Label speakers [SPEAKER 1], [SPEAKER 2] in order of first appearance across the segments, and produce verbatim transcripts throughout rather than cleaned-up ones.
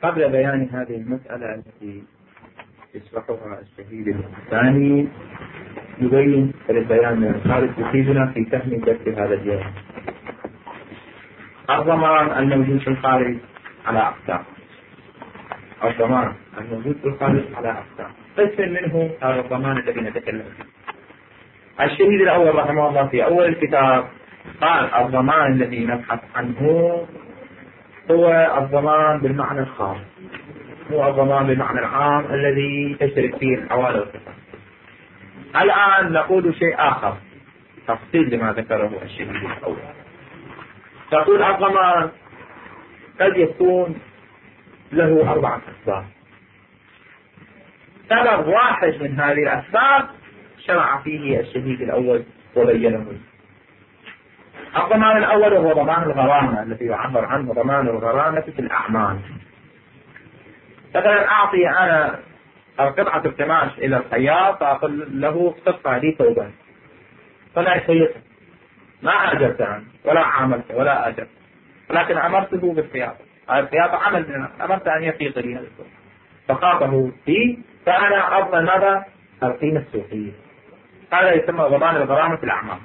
[SPEAKER 1] قبل بيان هذه المسألة التي يشرحها الشهيد الثاني يبين البيان من الخارج يفيدنا في فهم درس هذا اليوم. الضمان الموجود في الخارج على أقسام. الضمان الموجود في الخارج على أقسام، قسم منه هذا الضمان الذي نتكلم فيه. الشهيد الأول رحمه الله في أول الكتاب قال الضمان الذي نبحث عنه هو الضمان بالمعنى الخاص، هو الضمان بالمعنى العام الذي تشترك فيه الحوالي والقسم. الآن نقول شيء آخر تفصيل لما ذكره الشهيد الأول. تقول الضمان قد يكون له أربعة أسباب. سبب واحد من هذه الأسباب شرع فيه الشهيد الأول وبينه. الضمان الأول هو ضمان الغرامة الذي يعبر عنه ضمان الغرامة في الأعمال. مثلا أعطي أنا قطعة القماش إلى الخياط فأقول له اختص لي ثوبا، فلا يخيطه، ما أجرت عنه ولا عاملت ولا أجرت، ولكن أمرته بالخياطة. الخياطة عمل، أمرت أن يخيط لي هذا الثوب فخاطه فيه، فأنا أضمن ماذا؟ القيمة السوقية. هذا يسمى ضمان الغرامة في الأعمال.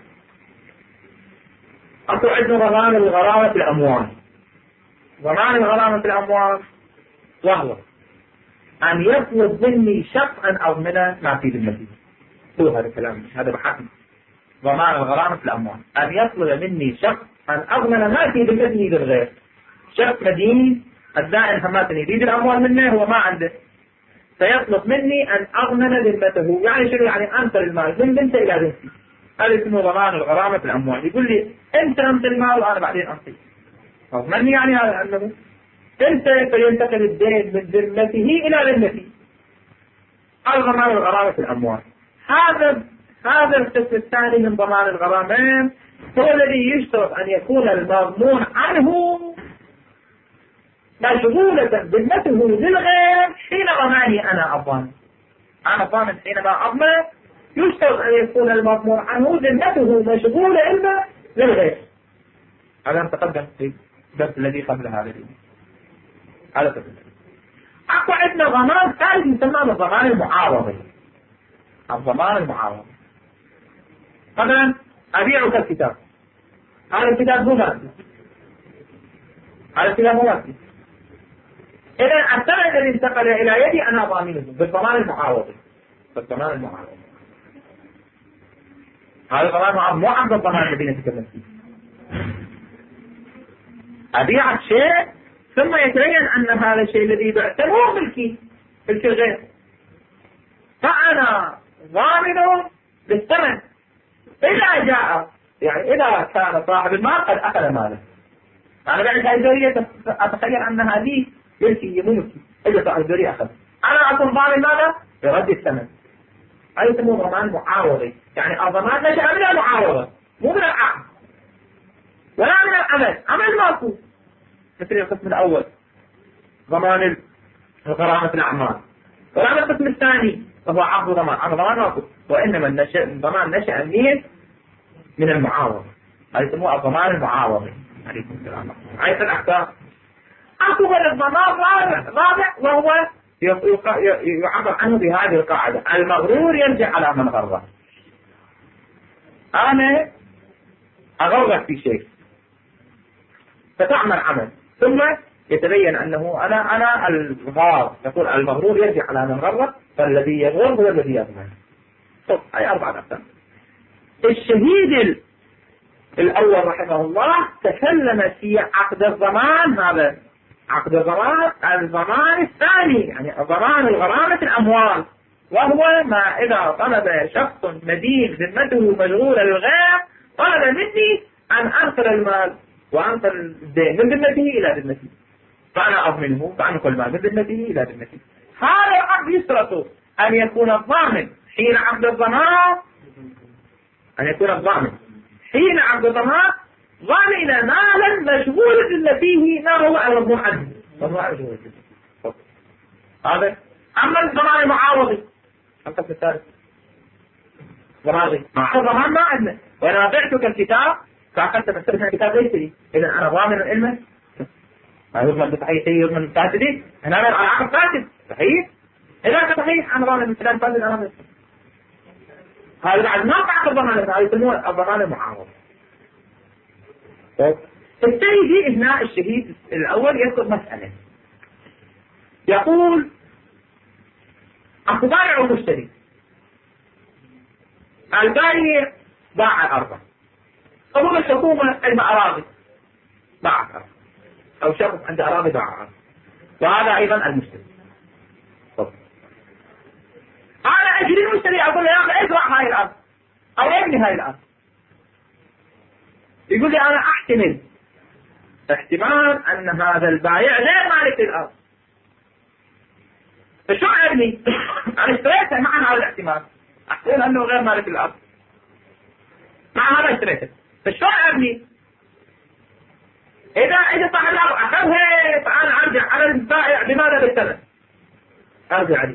[SPEAKER 1] أقول عندنا ضمان الغرامة في الأموال. ضمان الغرامة في الأموال وهو أن يطلب مني شخص أن أضمن ما في ذمتي. هو هذا الكلام، هذا بحث ضمان الغرامة في الأموال، أن يطلب مني شخص أن أضمن ما في ذمتي للغير. شخص مدين الدائن حماتني يريد الأموال منه هو ما عنده، سيطلب مني أن أضمن ذمته. يعني شنو؟ يعني أنت المال من ذمته إلى ذمتي. هذا اسمه ضمان الغرامة في الأموال. يقول لي أنت أنت المال وأنا بعدين أنطيك. أضمني يعني هذا أنه أنت فينتقل الدين من ذمته إلى ذمتي. هذا ضمان الغرامة في الأموال. هذا هذا القسم الثاني من ضمان الغرامة هو الذي يشترط أن يكون المضمون عنه مشغولة ذمته للغير حين ضماني أنا الضامن. أنا الضامن حينما أضمن يشترط أن يكون المضمون عنه ذمته مشغولة إلا للغير. هذا نتقدم في الدرس الذي قبل هذا. هذا تقدم. أقوى عندنا ضمان ثالث يسمى الضمان المعاوضي. الضمان المعاوضي. مثلا أبيعك الكتاب، هذا الكتاب مو مالي، هذا الكتاب مو مالي، إذا الثمن الذي انتقل إلى يدي أنا ضامنه بالضمان المعاوضي. بالضمان المعاوضي. هذا الضمان المعاوضي مو عند الضمان الذي نتكلم فيه. أبيعك شيء ثم يتبين أن هذا الشيء الذي بعته هو ملكي، ملك الغير، فأنا ضامن بالثمن. إذا جاء يعني إذا كان صاحب المال قد أخذ ماله، أنا بعد هذه الدورية أتخيل أن هذه ملكي ملكي، إذا صاحب الدورية أخذ، أنا أكون ضامن ماذا؟ برد الثمن. هذا يسمى ضمان معاوضي. يعني الضمان نشأ من المعاوضة مو من العقد ولا من العمل، عمل ماكو. مثل القسم الأول ضمان الغرامة في الأعمال، ولا من القسم الثاني وهو عقد ضمان، عقد ضمان ماكو، وإنما الضمان نشأ منين؟ من المعاوضة. هذا يسموه الضمان المعاوضي. عليكم السلام. عايز الأحكام. أكو الضمان رابع وهو يعبر عنه بهذه القاعدة: المغرور يرجع على من غره. أنا أغرق في شيء فتعمل عمل ثم يتبين أنه أنا أنا الغار، يقول المغرور يرجع على من غره، فالذي يغر هو الذي يضمن. طب هاي أربعة أقسام. الشهيد الأول رحمه الله تكلم في عقد الضمان. هذا عقد الضمان الضمان الثاني، يعني ضمان الغرامة الأموال، وهو ما إذا طلب شخص مدين ذمته مشغولة للغير طلب مني أن أنقل المال وأنقل الدين من ذمته إلى ذمتي، فأنا أضمنه فأنقل المال من ذمته إلى ذمتي. هذا العقد يشترط أن يكون الضامن حين عقد الضمان أن يكون الضامن حين عقد الضمان ضامن مالا مشغول ذمته ما هو المضمون عنه. هذا. أما الضمان المعاوضي القسم الثالث ضمان الضمان ما عندنا، وأنا بعتك الكتاب فأخذت بستخدم الكتاب ليس لي، إذا أنا ضامن العلم ما يضمن بصحيح يضمن بفاسد. هنا على عقد فاسد صحيح. إذا صحيح أنا ضامن مثلا فاسد أنا بس. هذا بعد ما بعد الضمان هذا يسمونه الضمان المعارض. السيدي هنا الشهيد الأول يذكر مسألة يقول أكو بائع ومشتري. البائع باع الأرض أو الحكومة عندها أراضي باعت أرض أو شخص عنده أراضي باع أرض وهذا أيضا المشتري. طب أنا أجري المشتري أقول له يا أخي ازرع هاي الأرض أو ابني هاي الأرض. يقول لي أنا أحتمل احتمال أن هذا البائع غير مالك للأرض. فشو ابني؟ أنا اشتريته مع هذا الاحتمال أحتمل أنه غير مالك للأرض مع هذا اشتريته. فشو ابني؟ إذا إذا صاحب الأرض أخذها فأنا أرجع على البائع بماذا بالثمن؟ أرجع عليه.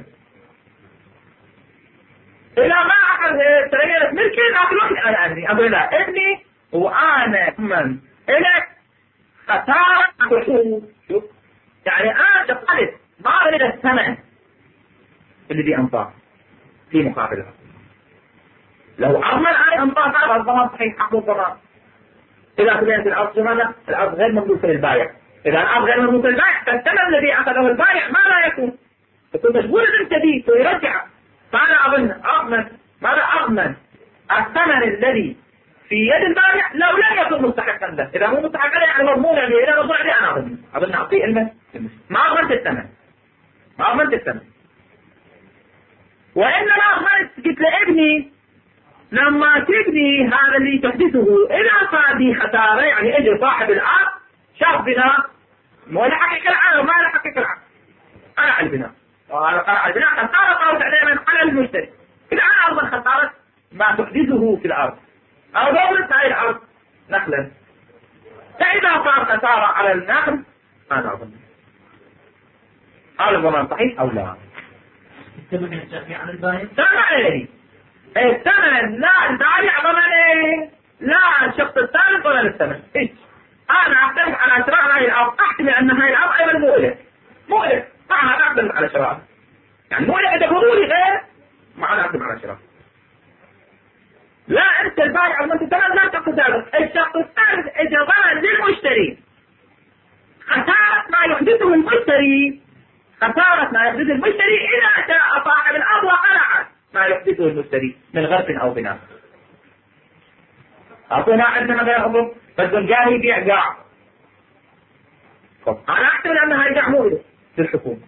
[SPEAKER 1] إذا ما أخذها تغيرت ملكي لا بالوقت أنا أبني أقول لا ابني وأنا من إلك خسارة حقوق. شوف يعني أنا دخلت ما أريد الثمن الذي أنطاه في مقابله. لو أضمن أنا أنطاه هذا الضمان صحيح حقوق ضمان. إذا كانت الأرض جمالة الأرض غير مملوكة للبائع. إذا الأرض غير مملوكة للبائع فالثمن الذي أخذه البائع ما لا يكون يكون مشغول أنت به ويرجعه. فأنا أظن أضمن ماذا أضمن الثمن الذي في يد البائع لو لم يكن مستحقا له. إذا مو مستحقا له يعني مضمون يعني إذا مضمون عليه أنا أظن أظن أعطيه علمه ما أضمنت الثمن ما أضمنت الثمن. وإنما أضمنت قلت لابني لما تبني هذا اللي تحدثه إذا صار به خسارة يعني أجل صاحب الأرض شاف بناء مو له حقيقة العام وما له حقيقة العام أنا على البناء وهذا قال البناء خسارة قالت علينا على المشتري. إذا أنا أضمن خسارة ما تحدثه في الأرض أو ضمنت هاي الأرض نخلا. فإذا صار خسارة على النخل أنا أظن هذا الضمان صحيح أو لا؟
[SPEAKER 2] الثمن ينتهي عن البائع؟
[SPEAKER 1] ثمن الثمن لا البائع ضمنه لا الشخص الثالث ولا الثمن. إيش أنا أعتمد على شراء هاي الأرض أحتمل أن هاي الأرض أيضا مؤلف مؤلف معها أعتمد على شراء يعني مؤلف إذا فضولي غير معنا أعتمد على شراء. لا أنت البائع وأنت الثمن لا تأخذ هذا. الشخص الثالث إذا ضمن للمشتري خسارة ما يحدثه المشتري خسارة ما يحدثه المشتري إذا جاء صاحب الأرض وقلع ما يحدثه المشتري من غرف أو بناء. أعطينا عندنا مثلا أظن بدهم جاهي يبيع قاع. أنا أحتمل أن هاي قاع مؤلف في الحكومة.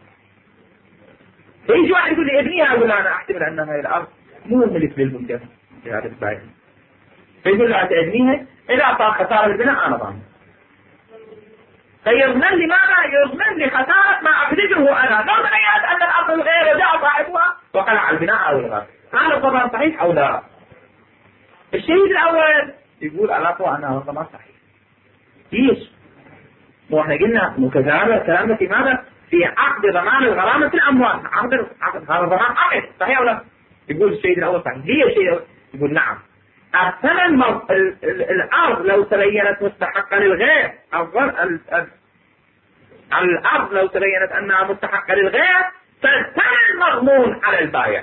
[SPEAKER 1] فيجي واحد يقول لي ابنيها أقول أنا أحتمل أن هاي الأرض مو ملك للمنكر في هذا البائع. فيقول له أنت ابنيها إذا صار خسارة البناء أنا ضامن. فيضمن لي ماذا؟ يضمن لي خسارة ما أحدثه أنا ضمنيات أن الأرض الغير وجاء صاحبها وقلع البناء أو الغرف. هذا الضمان صحيح أو لا؟ الشهيد الأول يقول علاقه أنه الضمان صحيح. ليش؟ مو احنا قلنا مكذبة الكلام في ماذا؟ في عقد ضمان الغرامة في الأموال. عقد عقد هذا ضمان عقد صحيح أو لا؟ يقول الشهيد الأول صحيح. ليه الشهيد يقول نعم. الثمن مر... ال... ال... الأرض لو تبينت مستحقة للغير ال... ال... الأرض لو تبينت أنها مستحقة للغير فالثمن مضمون على البائع.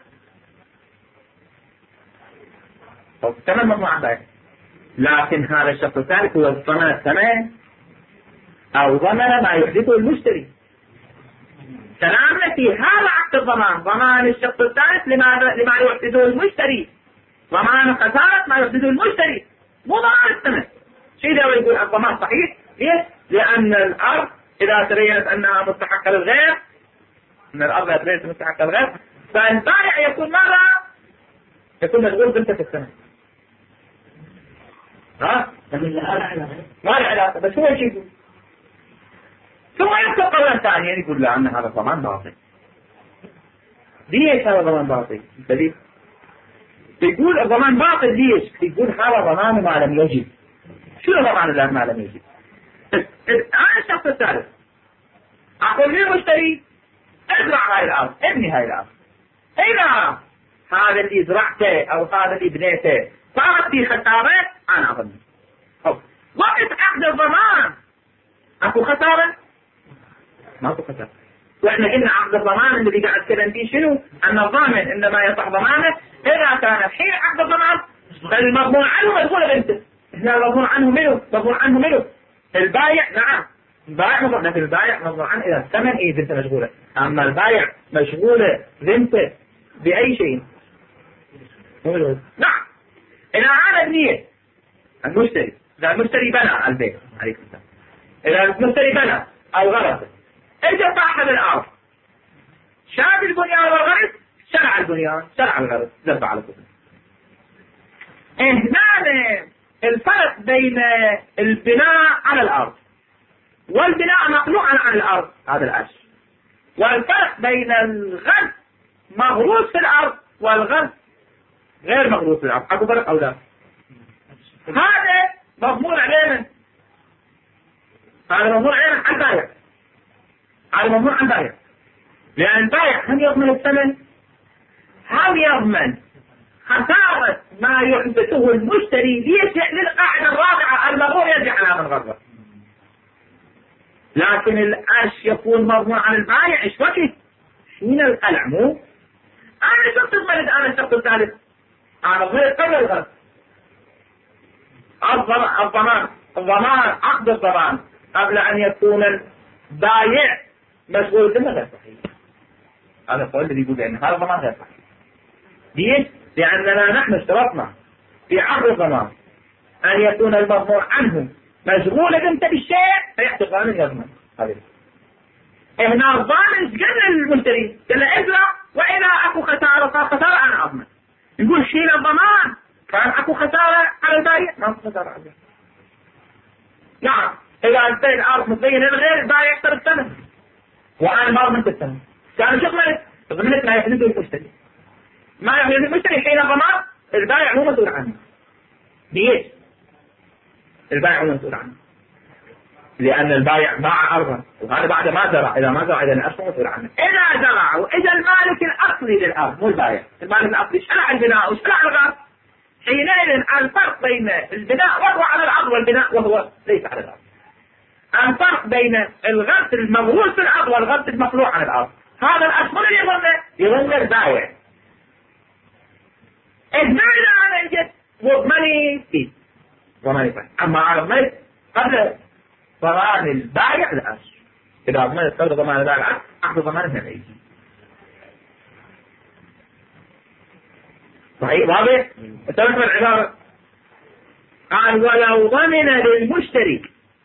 [SPEAKER 1] الثمن مضمون على البائع. لكن هذا الشخص الثالث هو ضمن الثمن أو ضمن ما يحدثه المشتري. كلامنا في هذا عقد الضمان ضمان الشخص الثالث لماذا لما يحدثه المشتري. ضمان خسارة ما يحدثه المشتري مو ضمان الثمن. شيء ده يقول الضمان صحيح. ليش؟ لأن الأرض إذا تبينت أنها مستحقة للغير أن الأرض إذا تبينت مستحقة للغير فالبائع يكون ماذا؟ يكون مشغول بنت في الثمن. ها؟ ما له علاقة بس هو شيء يقول. ثم يذكر قولا ثانيا يقول لا أن هذا ضمان باطل. ليش هذا ضمان باطل؟ دليل يقول الضمان باطل ليش؟ يقول هذا ضمان ما لم يجب. شو ضمان الله ما لم يجب؟ أنا الشخص الثالث أقول لي مشتري ازرع هاي الأرض ابني هاي الأرض. إذا هذا اللي زرعته أو هذا اللي بنيته صارت في خسارة أنا أظن وقت عقد الضمان اكو خسارة؟ ماكو خسارة. واحنا قلنا عقد الضمان الذي قاعد اتكلم فيه شنو؟ ان الضامن انما يصح ضمانه اذا كان حين عقد الضمان المضمون عنه مشغول بنته. احنا المضمون عنه منه؟ مضمون عنه منه؟ البايع. نعم البايع مضمون، لكن البايع مضمون عنه اذا الثمن ايه بنته مشغولة. اما البايع مشغولة بنته باي شيء. نعم اذا عاد بنية المشتري، اذا المشتري بنى البيت عليك السلام، اذا المشتري بنى او غرس، اجى صاحب الارض شاف البنيان والغرس، شرع البنيان شرع الغرس، ذبح على كله. هنا الفرق بين البناء على الارض والبناء مخلوقا عن الارض هذا العش، والفرق بين الغرس مغروس في الارض والغرس غير مغروس في الارض. اكو فرق او لا؟ هذا مضمون علينا، هذا مضمون علينا عن البايع، هذا مضمون عن البايع، لان البايع هم يضمن الثمن هم يضمن خسارة ما يحدثه المشتري ليرجع للقاعدة الرابعة المضمون يرجع على من غرر. لكن الأش يكون مضمون عن البايع ايش وقت؟ حين القلع. مو انا شخص الملد، انا الشخص الثالث، انا ضمنت قبل الغرر. الضمان الضمان عقد الضمان قبل ان يكون البايع مشغول بالضمان غير صحيح. هذا القول الذي يقول ان هذا الضمان غير صحيح. ليش؟ لاننا نحن اشترطنا في عقد الضمان ان يكون المضمون عنه مشغولا انت بالشيء فيحتاج ضامن يضمن. هذا هنا الضامن قال للمشتري قال له ادفع واذا اكو خساره صار خساره انا اضمن. يقول شيل الضمان كان اكو خساره على البايع، ما اكو خساره على البايع. نعم اذا انتهت الارض متبينه غير البايع يخسر الثمن وانا ما ضمنت الثمن، كان شو ضمنت؟ ضمنت ما يحدثه المشتري، ما يحدثه المشتري حين الضمان البايع مو مسؤول عنه. ليش؟ البايع مو مسؤول عنه لان البايع باع ارضا وهذا بعد ما زرع، اذا ما زرع اذا الارض مسؤول عنه. اذا زرع واذا المالك الاصلي للارض مو البايع، المالك الاصلي شرع البناء وشرع الغرس، حينئذ الفرق بين البناء وهو على الارض والبناء وهو ليس على الارض. الفرق بين الغرس المغروس في الارض والغرس المخلوع على الارض، هذا الاصل اللي يظن يظن البايع. هنا اذا انا اجت مضمني فيه ضماني فيه، اما انا ضمنت قبل ضمان البايع لا. اذا ضمنت قبل ضمان البايع اخذ ضمانه هنا يجي. صحيح واضح؟ تذكر العبارة قال ولو ضمن للمشتري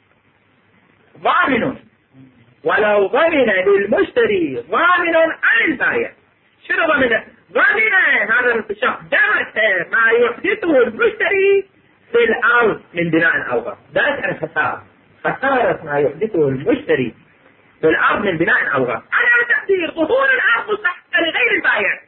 [SPEAKER 1] ضامن، ولو ضمن للمشتري ضامن عن البايع. شنو ضمن؟ ضمن هذا الشخص درس ما يحدثه المشتري في الارض من بناء او غرس. درس عن خسارة، خسارة ما يحدثه المشتري في الارض من بناء او غرس على تقدير ظهور الارض مستحقة لغير البايع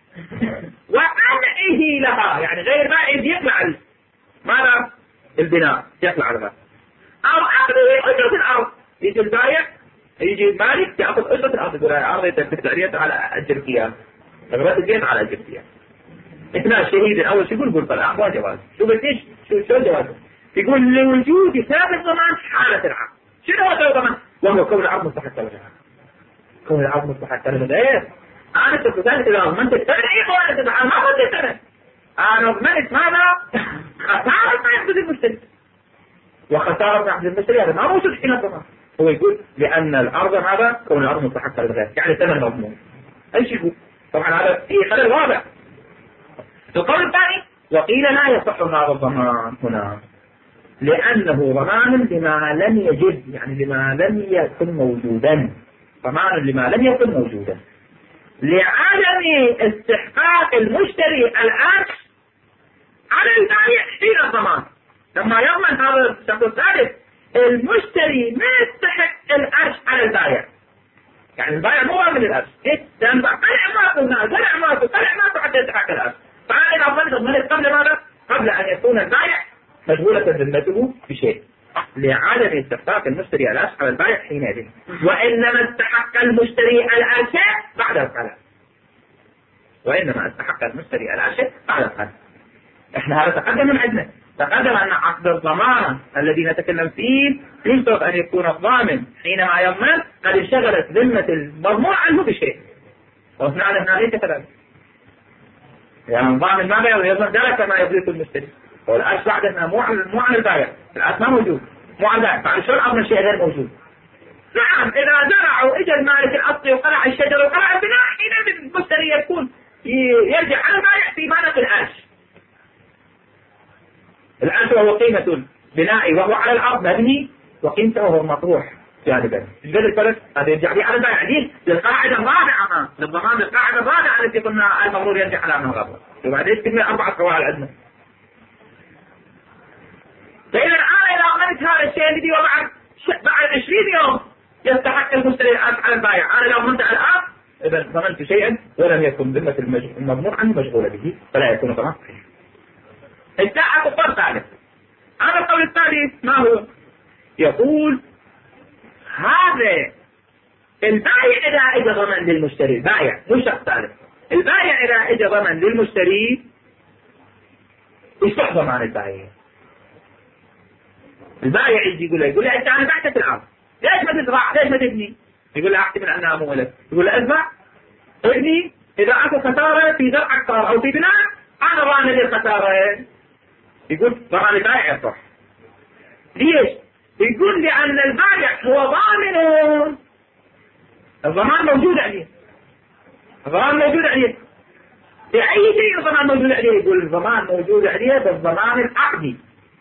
[SPEAKER 1] وقنعه لها، يعني غير بائع يطلع ماذا؟ البناء يطلع الغرس، او اخذ اجرة الارض. يجي البايع يجي المالك ياخذ اجرة الارض، يقول الارض تدفع على اجر فيها، غرس البيت على اجر فيها. اثناء الشهيد الاول شو يقول؟ يقول طلع اخوان جواز. شو بديش شو شو الجواز؟ يقول لوجود ثابت ضمان حالة العقد. شنو هو ثابت ضمان؟ وهو كون العقد مستحق له. كون العقد مستحق له ايه؟ انا كنت ثالث اذا ضمنت الثمن اي خوان تدعى ما قلت الثمن. انا ضمنت ماذا؟ خسارة ما يحدث المشتري. وخسارة ما يحدث المشتري هذا ما موجود حين الضمان. هو يقول لان الارض ماذا؟ كون الارض مستحق للغير، يعني الثمن مضمون. ايش يقول؟ طبعا هذا في خلل واضح. القول الثاني وقيل لا يصح هذا الضمان هنا لأنه ضمان لما لم يجد، يعني لما لم يكن موجودا، ضمان لما لم يكن موجودا لعدم استحقاق المشتري العكس على البائع حين الضمان. لما يضمن هذا الشخص الثالث المشتري ما يستحق العرش على البائع، يعني البائع مو ضامن العرش، لأن طلع ماته الناس طلع ماته طلع ماته حتى يستحق العرش. فأنا إذا ضمنت ضمنت قبل ماذا؟ قبل أن يكون البائع مشغولة ذمته بشيء لعدم استحقاق المشتري العرش على البائع حينئذ، وإنما استحق المشتري العرش بعد القلع. وإنما استحق المشتري العرش بعد القلع. إحنا هذا تقدم من عندنا تقدم أن عقد الضمان الذي نتكلم فيه يشترط أن يكون الضامن حينما يضمن قد انشغلت ذمة المضمون عنه بشيء، وأثناء هنا ليس كذلك. يعني الضامن ما بيضمن يضمن ذلك ما يضيف المشتري، والأصل بعد أنه مو مو عن البائع، الأصل ما موجود، مو عن البائع، فعلى شو أضمن شيء غير موجود. نعم إذا زرع وإجا المالك الأصلي وقلع الشجر وقلع البناء، حين المشتري يكون يرجع على البائع في معنى العرش. العرش وهو قيمة البناء وهو على الأرض مبني، وقيمته وهو مطروح جانبا. الجزء الثالث هذا يرجع لي على البائع. دي للقاعدة الرابعة للضمان، القاعدة الرابعة التي قلنا المفروض يرجع على من غيره. وبعدين تكمل أربعة قواعد عندنا. فإذا أنا إذا عملت هذا الشيء الذي وبعد بعد عشرين يوم يستحق المشتري على البائع، أنا لو ضمنت الآن إذا ضمنت شيئا ولم يكن ذمة المضمون عنه مشغولة به فلا يكون ضمان. الساعة القرار ثالث. هذا القول الثالث ما هو؟ يقول هذا البائع إذا إجا ضمن للمشتري، البائع مش شخص ثالث، البائع إذا إجا ضمن للمشتري يصح ضمان البائع. البائع يجي يقول له يقول له أنت أنا بعتك الأرض، ليش ما تزرع؟ ليش ما تبني؟ يقول له أحتمل أنها مولد. يقول له أزرع ابني، إذا أكو خسارة في زرع أكثر أو في بناء أنا ضامن للخسارة. يقول ضمان البائع يصح. ليش؟ يقول لأن البائع هو ضامن، الضمان موجود عليه، الضمان موجود عليه بأي شيء، الضمان موجود عليه. يقول الضمان موجود عليه بالضمان العقدي،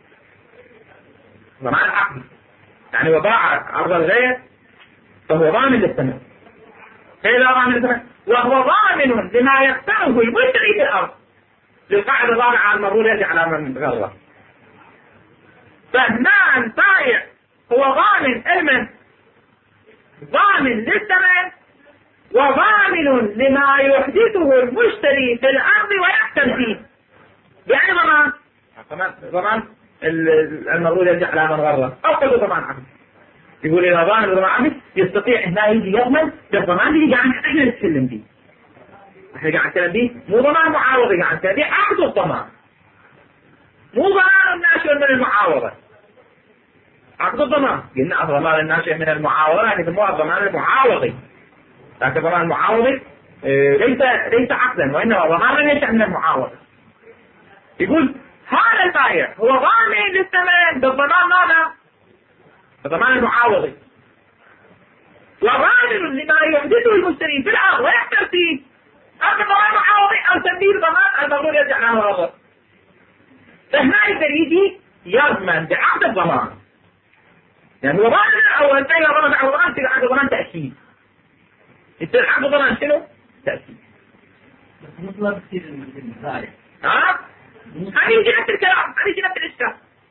[SPEAKER 1] ضمان العقدي يعني وباع أرض الغير فهو ضامن للثمن، فإذا ضامن للثمن وهو ضامن لما يقتنه المشتري في الأرض. للقاعدة الرابعة المفروض يرجع على من غيره. فهنا البائع هو ضامن المن، ضامن للثمن وضامن لما يحدثه المشتري في الأرض ويحتم فيه. يعني ضمان ضمان المفروض يرجع على من غيره أو قد ضمان عقد. يقول إذا ضامن ضمان عقد يستطيع هنا يجي يضمن بالضمان اللي قاعد احنا نتكلم فيه. احنا قاعد نتكلم فيه مو ضمان معاوضة، قاعد نتكلم فيه عقد الضمان، مو ضمان الناشئ من المعاوضة. عقد الضمان قلنا الضمان الناشئ من المعاوضة يعني يسموها الضمان المعاوضي، لكن الضمان المعاوضي ليس ليس عقدا وإنما ضمان ينشأ من المعاوضة. يقول هذا البائع هو ضامن للثمن بالضمان ماذا؟ الضمان المعاوضي، وضامن لما يحدثه المشتري في الأرض ويحتم فيه. هذا الضمان المعاوضي أو تنبيه ضمان المفروض يرجع له الأرض. فهنا يقدر يجي يضمن بعقد الضمان، يعني هو ضامن الأول أي ضمان بعد الضمان تصير عقد الضمان تأكيد. يصير عقد الضمان شنو؟ تأكيد.
[SPEAKER 2] مطلب كثير من البائع.
[SPEAKER 1] ها؟ هذه يجي نفس الكلام، هذه يجي نفس الإشكال.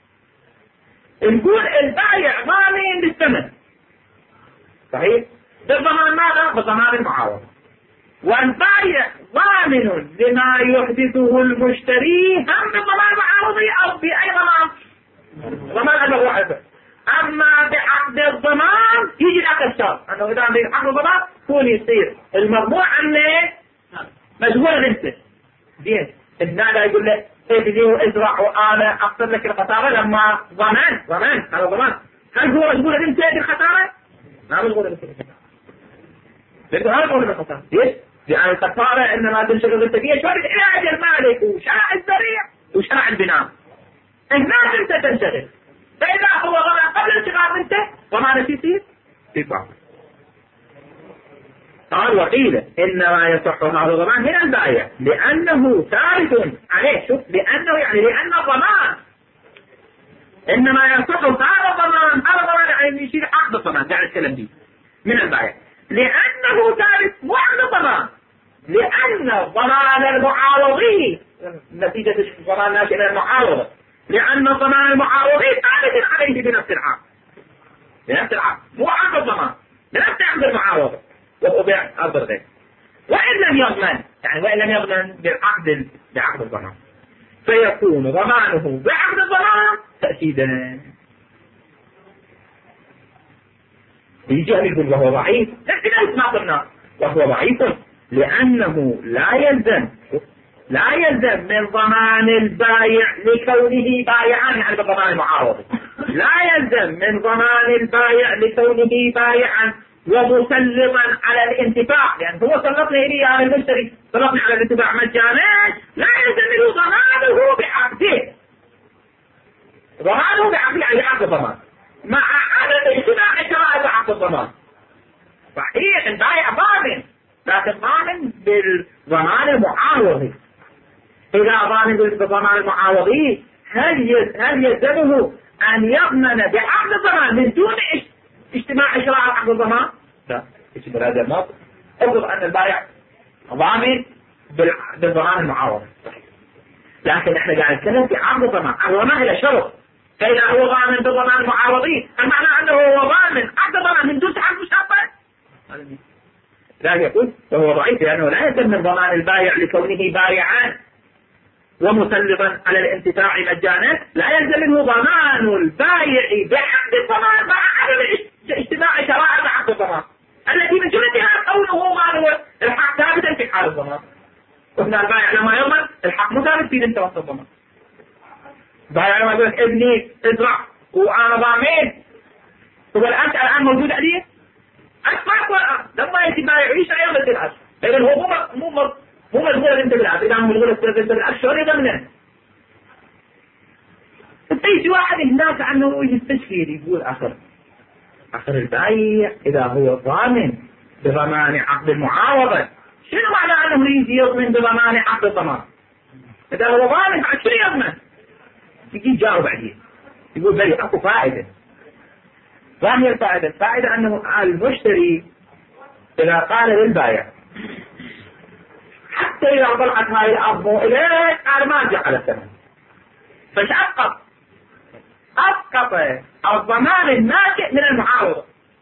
[SPEAKER 1] نقول البائع ضامن للثمن، صحيح؟ بالضمان ماذا؟ بالضمان المعاوضة. والبائع ضامن لما يحدثه المشتري هم بالضمان المعاوضي أو بأي ضمان؟ ضمان المعاوضة. أما بعقد الضمان يجي لك الشرط أنه إذا بعقد الضمان يكون يصير المربوع عنه مشغول بنته. زين، ابنه لا يقول له ابني وازرع وأنا أقصد لك الخسارة لما ضمان ضمان هذا ضمان. هل هو مشغول بنته بالخسارة؟ ما مشغول بنته. لأنه هذا مشغول بالخسارة. ليش؟ لأن الخسارة إنما تنشغل بنته فيها شوية إلى أجل المالك وشرع الزريع وشرع البناء. هنا أنت تنشغل. فإذا هو ضمان قبل انشغال بنته ضمانه يصير يطبع. قال وقيل إنما يصح هذا الضمان من البائع لأنه ثابت عليه. شوف، لأنه يعني لأن الضمان إنما يصح هذا الضمان، هذا الضمان يعني يشيل عقد الضمان قاعد نتكلم فيه من البائع لأنه ثابت مو عقد الضمان، لأن ضمان المعاوضي نتيجة الضمان ناشئ من المعاوضة، لأن الضمان المعاوضي ثابت عليه بنفس العقد، بنفس العقد مو عقد الضمان، بنفس عقد المعاوضة وهو بيع أرض الغير. وإن لم يضمن يعني وإن لم يضمن بعقد بعقد الضمان فيكون ضمانه بعقد الضمان تأكيدا. يجي يقول وهو ضعيف، لكن ما قلنا وهو ضعيف لأنه لا يلزم لا يلزم من ضمان البايع لكونه بايعا، يعني بضمان المعاوضة، لا يلزم من ضمان البايع لكونه بايعا ومسلما على الانتفاع، لأن هو سلطني إلي على المشتري، سلطني على الانتفاع مجانا، لا يلزم له ضمانه بعقده، ضمانه بعقده يعني عقد الضمان مع عدم اجتماع شرائط عقد الضمان. صحيح البايع ضامن، لكن ضامن بالضمان المعاوضي. إذا ضامن بالضمان المعاوضي هل هل يلزمه أن يضمن بعقد الضمان من دون اجتماع شرائط عقد الضمان؟ لا، يشبه هذا النص. افرض أن البائع ضامن بالضمان المعاوضي، لكن احنا قاعد نتكلم في عقد الضمان، الضمان إلى شرط، فإذا هو ضامن بالضمان المعاوضي المعنى أنه هو ضامن عقد الضمان من دون تحقق شرطه. لا يقول فهو ضعيف، لأنه لا يلزم من ضمان البائع لكونه بايعا ومسلما على الانتفاع مجانا، لا يلزم منه ضمان البائع بعقد الضمان مع عدم اجتماع شرائط عقد الضمان التي من جملتها قوله ما هو الحق ثابتا في حال الضمان. قلنا البائع لما يضمن الحق مو ثابت في انت وسط الضمان. البائع لما يقول لك ابني ازرع وانا ضامن، تقول انت الان موجود عليه أسمعك لما يجي ما يعيش أيضا بالعكس، لأن هو مو مو مو مشغول أنت بالعكس، إذا مو مشغول أنت بالعكس شو يضمنه؟ تيجي واحد هناك عنه يجي التشكيل يقول آخر آخر البائع إذا هو ضامن بضمان عقد المعاوضة، شنو معنى أنه يجي يضمن بضمان عقد الضمان؟ إذا هو ضامن بعد شنو يضمن؟ يجي يجاوب بعدين يقول بلي أكو فائدة. وهي الفائدة؟ الفائدة أنه المشتري إذا قال للبائع حتى إذا طلعت هاي الأرض مو إليك أنا ما أرجع على الثمن، فش أسقط؟ أسقط الضمان الناتج من المعاوضة.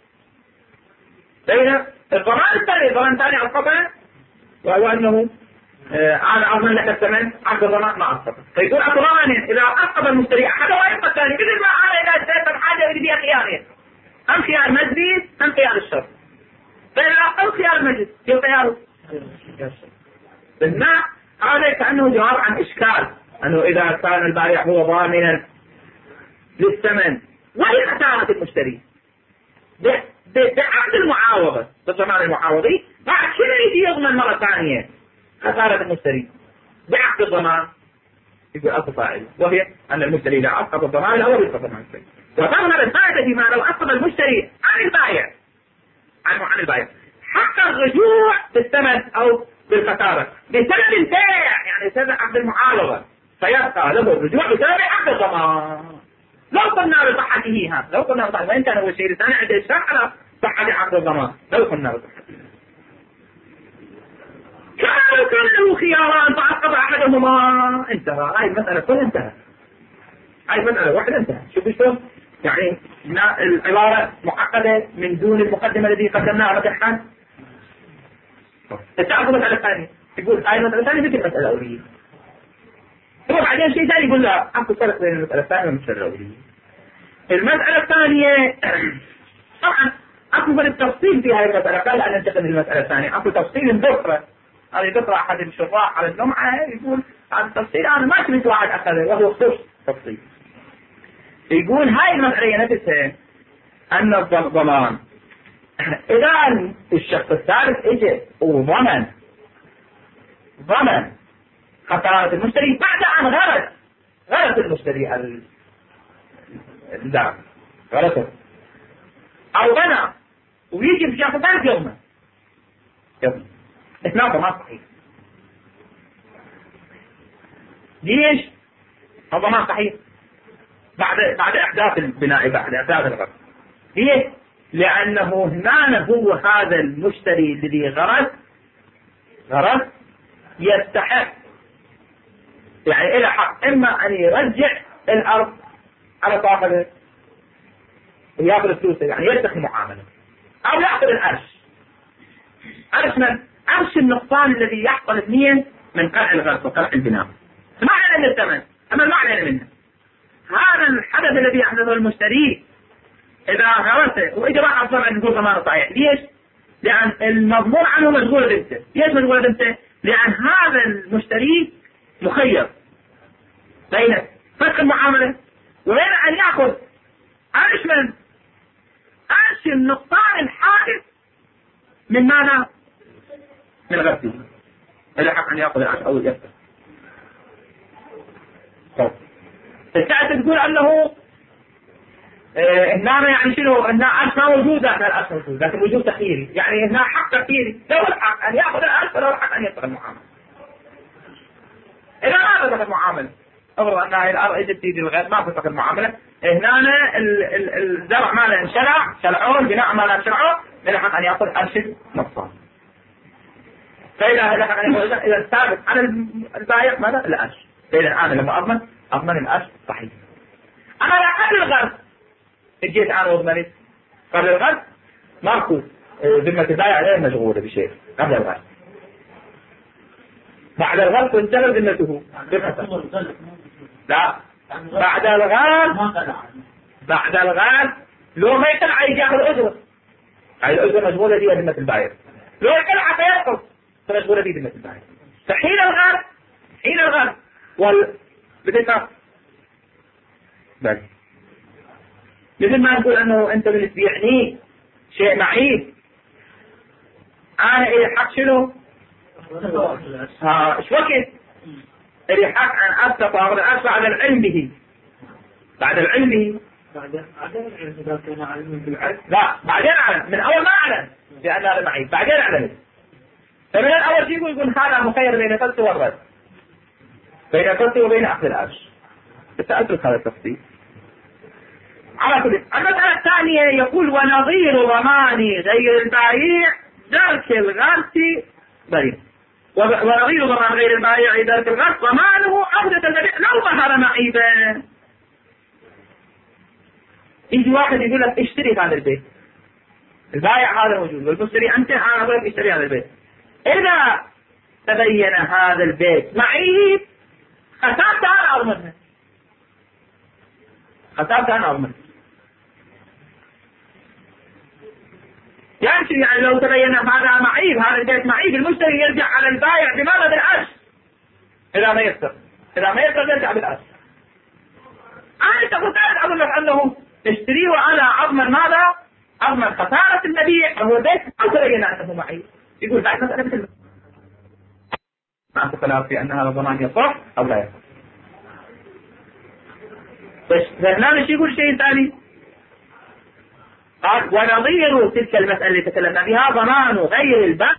[SPEAKER 1] بين الضمان الثاني الضمان الثاني أسقطه، وهو أنه آه أنا أضمن لك الثمن عقد الضمان ما أسقطه. فيقول أكو ضمان إذا أسقط المشتري أحد ويبقى الثاني، مثل ما أنا إذا اشتريت الحاجة اللي بيها خيارين، أم خيار مجلس أم خيار الشرط، فإذا أقل خيار المجلس يبقى خياره بالماء. هذا كأنه جواب عن إشكال، أنه إذا كان البائع هو ضامنا للثمن ولخسارة المشتري بعقد المعاوضة بالضمان المعاوضي، بعد شنو يجي يضمن مرة ثانية خسارة المشتري بعقد الضمان؟ يقول أكو فائدة، وهي أن المشتري إذا أسقط الضمان لا يسقط الضمان المشتري، وتظهر الفائدة فيما لو أسقط المشتري عن البائع عنه عن البائع حق الرجوع بالثمن أو بالخسارة بسبب البيع، يعني سبب عقد المعاوضة، فيبقى له الرجوع بسبب عقد الضمان. لو قلنا بصحته هذا، لو قلنا بصحته، وإن كان هو الشيء الثاني عنده إشراف على صحة عقد الضمان، لو قلنا بصحته كان كان له خياران فأسقط أحدهما، انتهى. هاي المسألة كلها انتهى، هاي المسألة واحدة انتهى. شوف شلون يعني العبارة معقدة من دون المقدمة الذي قدمناها مدحا. تعرفوا المسألة الثانية، يقول هاي المسألة الثانية مثل المسألة الأولية، ثم بعدين شيء ثاني يقول لا أكو فرق بين المسألة الثانية والمسألة الأولية. المسألة الثانية طبعا أكو فرق تفصيل في هاي المسألة، قال أن ننتقل للمسألة الثانية أكو تفصيل ذكر. هذه ذكر أحد الشراح على الجمعة يقول هذا التفصيل أنا ما سمعت واحد أخذه وهو خصوص تفصيل. يقول هاي المسألة نفسها أن الضمان إذا الشخص الثالث إجى وضمن ضمن خسارة المشتري بعد أن غرس غرس المشتري الدار غرسه أو بنى ويجي في شخص ثالث يضمن يضمن إثناء ما صحيح. ليش؟ الضمان صحيح بعد بعد إحداث البناء بعد إحداث الغرس. ليش؟ لأنه هنا هو هذا المشتري الذي غرس غرس يستحق، يعني إلى حق إما أن يرجع الأرض على صاحبه ويأخذ فلوسه، يعني يدخل معاملة، أو يأخذ العرش. عرش من؟ عرش النقصان الذي يحصل اثنين من قلع الغرس وقلع البناء. ما علينا الثمن، أما ما علينا منه. هذا الحدث الذي يحدثه المشتري إذا غرسه وإجراء أصلا نقول ضمان صحيح. ليش؟ لأن المضمون عنه مشغول بنته. ليش مشغول بنته؟ لأن هذا المشتري مخير بين فسخ المعاملة وبين أن يأخذ عرش من عرش النقصان الحادث من ماذا؟ من غسله. إذا حق أن يأخذ العرش أو يفسخ. الساعة تقول أنه إيه هنا يعني شنو؟ هنا عرش ما موجود، هذا العرش موجود، لكن وجود تخييري، يعني هنا حق تخييري، له الحق أن يأخذ العرش وله الحق أن يفسخ المعاملة. إذا ما فسخ المعاملة، أفرض أن هاي الأرض إجت تيجي الغير ما فسخ المعاملة، هنا الزرع ماله انشلع، شلعوه، البناء ماله انشلعوه، له حق أن يأخذ عرش نقصان. فإذا له حق أن يأخذ، إذا ثابت على البايع ماذا؟ العرش. فإذا أنا لما أضمن أضمن العرش صحيح. أما لا قبل الغرس جيت أنا وضمنت قبل الغرس ماكو ذمة البايع غير مشغولة بشيء قبل الغرس. بعد الغرس انتهى ذمته لا بعد الغرس بعد الغرس لو ما يقلع ياخذ الأجرة، هاي الأجرة مشغولة فيها ذمة البايع، لو يقلع فيسقط فمشغولة فيه ذمة البايع. فحين الغرس حين الغرس وال بدك بس مثل ما نقول انه انت من تبيعني شيء معيب، انا الي حق شنو؟ ها ايش وقت؟ الي حق ان ابتقى واخذ العرش بعد العلم به. بعد العلم به
[SPEAKER 2] بعد بعدين اذا كان علم بالعلم
[SPEAKER 1] لا بعدين اعلم، من اول ما اعلم بان هذا معيب بعدين اعلم. فمن الاول يقول يقول هذا مخير بين قلت والرد، بين قلت وبين اخذ العرش. سأترك هذا التفصيل. على كل المسألة الثانية يقول ونظير ضمان غير البايع درك الغرس بريء، ونظير ضمان غير البايع درك الغرس ضمانه عودة البيع لو ظهر معيبا. يجي واحد يقول لك اشتري هذا البيت، البايع هذا موجود والمشتري أنت، أنا أقول لك اشتري هذا البيت. إذا تبين هذا البيت معيب خسارته أنا أضمنها، خسارته أنا أضمنها. يعني يعني لو تبين هذا معيب، هذا البيت معيب، المشتري يرجع على البايع بماذا؟ بالعرش. إذا ما يقدر إذا ما يقدر يرجع بالعرش. أنا تقول أقول لك أنه اشتريه وأنا أضمن ماذا؟ أضمن خسارة المبيع وهو البيت أو تبين أنه معيب. يقول بعد مسألة مثل ما أنت خلاف في أن هذا الضمان يصح أو لا يصح. بس فهنا مش يقول شيء ثاني. قال ونظير تلك المسألة اللي تكلمنا بها ضمان غير البائع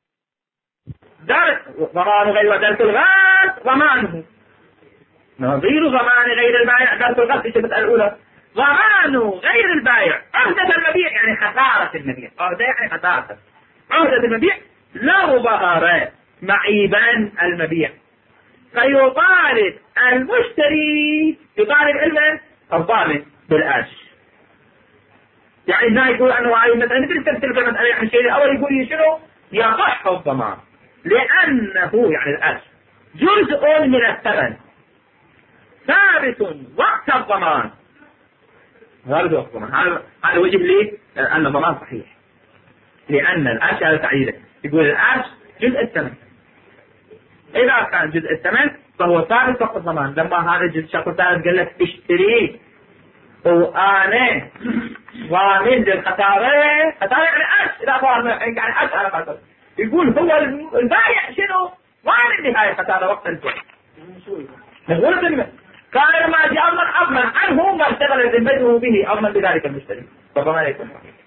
[SPEAKER 1] درك ضمان غير درك الغاز ضمانه. نظير ضمان غير البائع درك الغاز في المسألة الأولى. ضمان غير البائع عهدة المبيع يعني خسارة المبيع، عهدة يعني خسارة عهدة المبيع لو ظهر معيبا المبيع فيطالب المشتري يطالب علمه الضامن بالعرش. يعني هنا يقول انه هاي مثلا مثل تمثل المسألة يعني الشيء الاول يقول شنو؟ يصح الضمان لانه يعني العرش جزء من الثمن ثابت وقت الضمان. هذا وقت الضمان، هذا هذا وجه لي ان الضمان صحيح لان العرش هذا تعيينه. يقول العرش جزء الثمن، إذا كان جزء الثمن فهو ثابت وقت الضمان. لما هذا الجزء شخص ثالث قال لك اشتريه وأنا ضامن للخسارة، خسارة يعني عرش، إذا ضامن يعني عرش على خسارة. يقول هو البائع شنو؟ ضامن لهاي الخسارة وقت البيع. مشغول بالذمة. كان لما أجي أضمن أضمن عنه ما اشتغل ذمته به أضمن بذلك المشتري. فالضمان يكون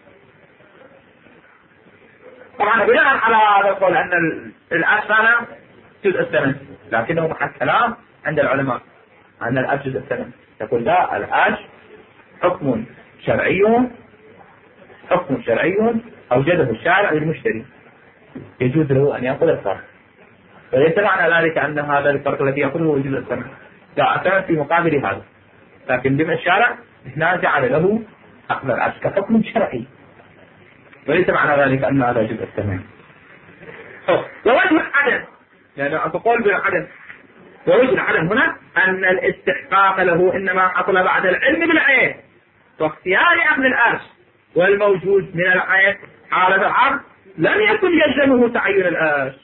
[SPEAKER 1] طبعا بناء على هذا القول أن العرش هذا جزء الثمن، لكنه محل كلام عند العلماء أن العرش جزء الثمن. يقول لا، العرش حكم شرعي حكم شرعي أوجده الشارع للمشتري يجوز له أن يأخذ الفرق، وليس معنى ذلك أن هذا الفرق الذي يأخذه هو جزء الثمن، لا، الثمن في مقابل هذا، لكن بما الشارع هنا جعل له أخذ العرش كحكم شرعي، وليس معنى ذلك أن هذا جزء الثمن. ووجه العدم يعني أقول بالعدم، ووجه العدم هنا أن الاستحقاق له إنما حصل بعد العلم بالعين واختيار أخذ العرش، والموجود من العين حالة العرض لم يكن يلزمه تعيين العرش.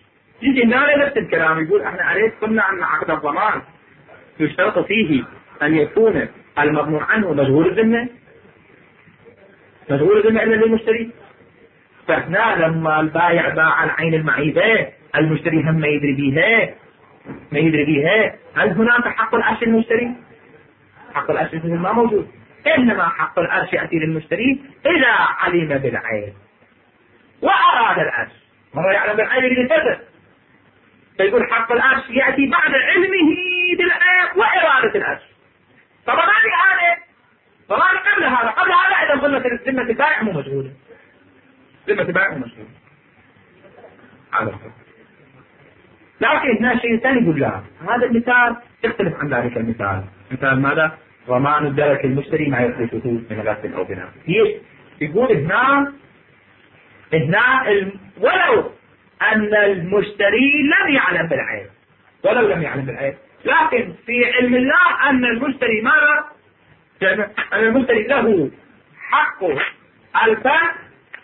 [SPEAKER 1] يجي هنا نفس الكلام يقول احنا عليه قلنا ان عقد الضمان يشترط فيه ان يكون المضمون عنه مجهول الذمه، مجهول الذمه الا للمشتري. فهنا لما البائع باع عن عين المعيبه المشتري هم ما يدري بيها ما يدري بيها هل هناك حق العرش للمشتري؟ حق العرش ما موجود، انما حق العرش ياتي للمشتري اذا علم بالعين واراد العرش. مرة يعلم بالعين للكذب فيقول حق العرش ياتي بعد علمه بالعين وارادة العرش. طبعا هذه طبعا قبل هذا قبل هذا اذا قلنا ذمة البائع مو مشغولة، ذمة البائع مو مشغولة. هذا لكن هنا شيء ثاني يقول لا، هذا المثال يختلف عن ذلك المثال. مثال ماذا؟ ضمان الدرك المشتري ما يحدث من غسل او بناء. ليش؟ يقول هنا هنا الم... ولو ان المشتري لم يعلم بالعيب، ولو لم يعلم بالعيب، لكن في علم الله ان المشتري ماذا؟ ان المشتري له حق الفهم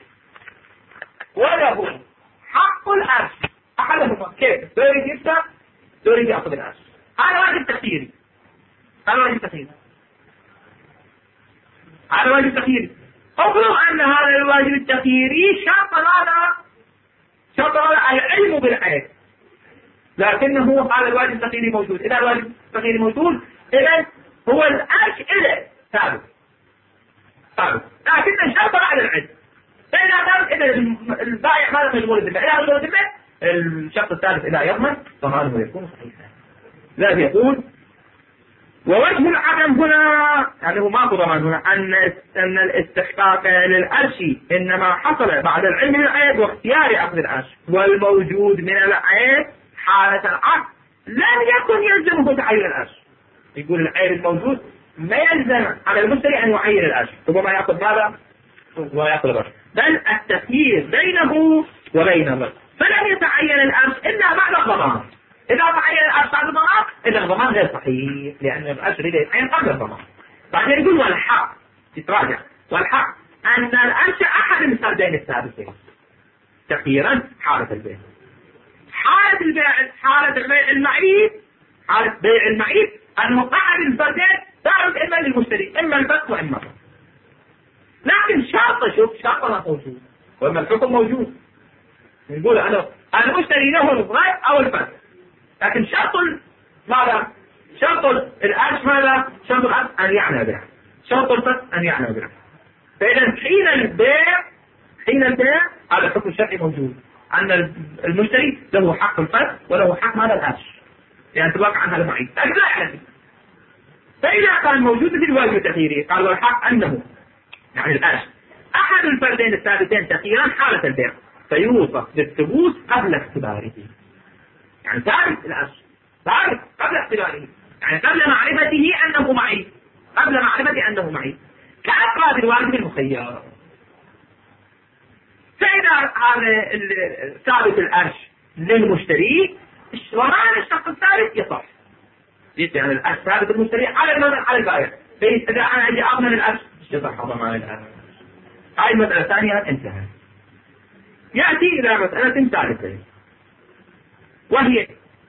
[SPEAKER 1] وله حق العرش. احدهما كيف؟ دو يريد يفتح دو يريد ياخذ العرش. هذا واجب تخييري، هذا واجب تخييري، هذا واجب تخييري. أفرض أن هذا الواجب التخييري شرط هذا شرط هذا العلم بالعيب، لكنه هذا الواجب التخييري موجود. إذا الواجب التخييري موجود إذا هو العرش إذا ثابت ثابت، لكن شرط بعد العلم. فإذا ثابت إذا البائع ماذا مشغول بالله، إذا مشغول بالله الشرط الثالث إذا يضمن ضمانه يكون صحيحا. لا يقول ووجه العدم هنا يعني هو ماكو ضمان هنا ان ان الاستحقاق للعرش انما حصل بعد العلم بالعيب واختيار اخذ العرش، والموجود من العيب حالة العقد لم يكن يلزمه تعيين العرش. يقول العيب الموجود ما يلزم على المشتري ان يعين العرش، ربما ياخذ ماذا؟ وياخذ العرش، بل التخيير بينه وبين الرجل، فلم يتعين العرش الا بعد الضمان. إذا تعين العرش بعد الضمان إذا الضمان غير صحيح، لأن العرش يريد يتعين قبل الضمان. بعدين يقول والحق يتراجع والحق أن العرش أحد الفردين الثابتين تخييرا حالة البيع. حالة البيع حالة البيع المعيب حالة بيع المعيب أنه أحد الفردين ثابت إما للمشتري إما البث وإما البث. لكن شرط شوف شرط ما موجود وإما الحكم موجود. نقول أنا المشتري له الغيب أو البث، لكن شرط ماذا؟ شرط العرش ماذا؟ شرط العرش أن يعنى به، شرط الفث أن يعنى به. فإذا حين البيع حين البيع هذا الحكم الشرعي موجود أن المشتري له حق الفث وله حق ماذا؟ العرش، يعني تواقع عنها المعيب، لكن لا يعلم. فإذا كان موجود في الواجب التخييري قال والحق أنه يعني العرش أحد الفردين الثابتين تخييرا حالة البيع فيوصف بالثبوت قبل اختباره. يعني ثابت العرش ثابت قبل اختباره، يعني قبل معرفته أنه معيب، قبل معرفته أنه معيب كأفراد الواجب المخير. فإذا هذا ثابت العرش للمشتري ضمان الشخص الثالث يصح، يعني العرش ثابت المشتري على المدى على البائع. فإذا أنا عندي أضمن العرش يصح ضمان العرش. هاي المسألة الثانية انتهى. يأتي إلى مسألة ثالثة وهي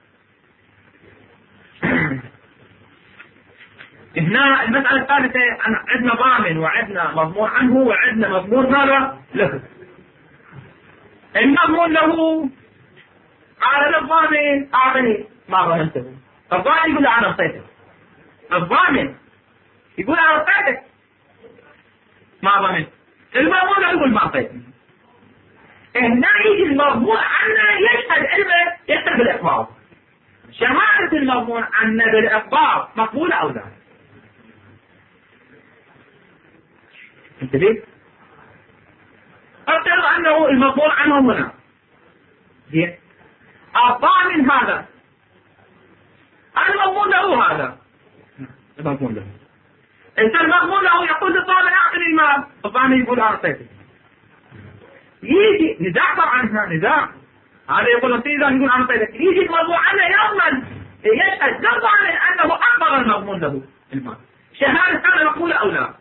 [SPEAKER 1] هنا المسألة الثالثة عندنا ضامن وعندنا مضمون عنه وعندنا مضمون ماذا له. المضمون له قال للضامن أعطني ما ضمنته، الضامن يقول أنا أعطيتك، الضامن يقول أنا أعطيتك ما ضمنت، المضمون له يقول ما أعطيتني. هنا يجي المضمون عنا يشهد علمه يشهد بالإخبار. شهادة المضمون عنا بالإخبار مقبولة أو لا؟ انتبه. افترض أنه المضمون عنه هنا زين، الضامن هذا المضمون له هذا المضمون له، انت المضمون له يقول للضامن أعطني المال، الضامن يقول أعطيته. يجي نزاع طبعا نزاع، هذا يقول نصير يقول أنا طيبك، يجي الموضوع عنه يضمن يشهد نظرا أنه أعطى المضمون له المال. شهادة هذا مقبولة أو لا؟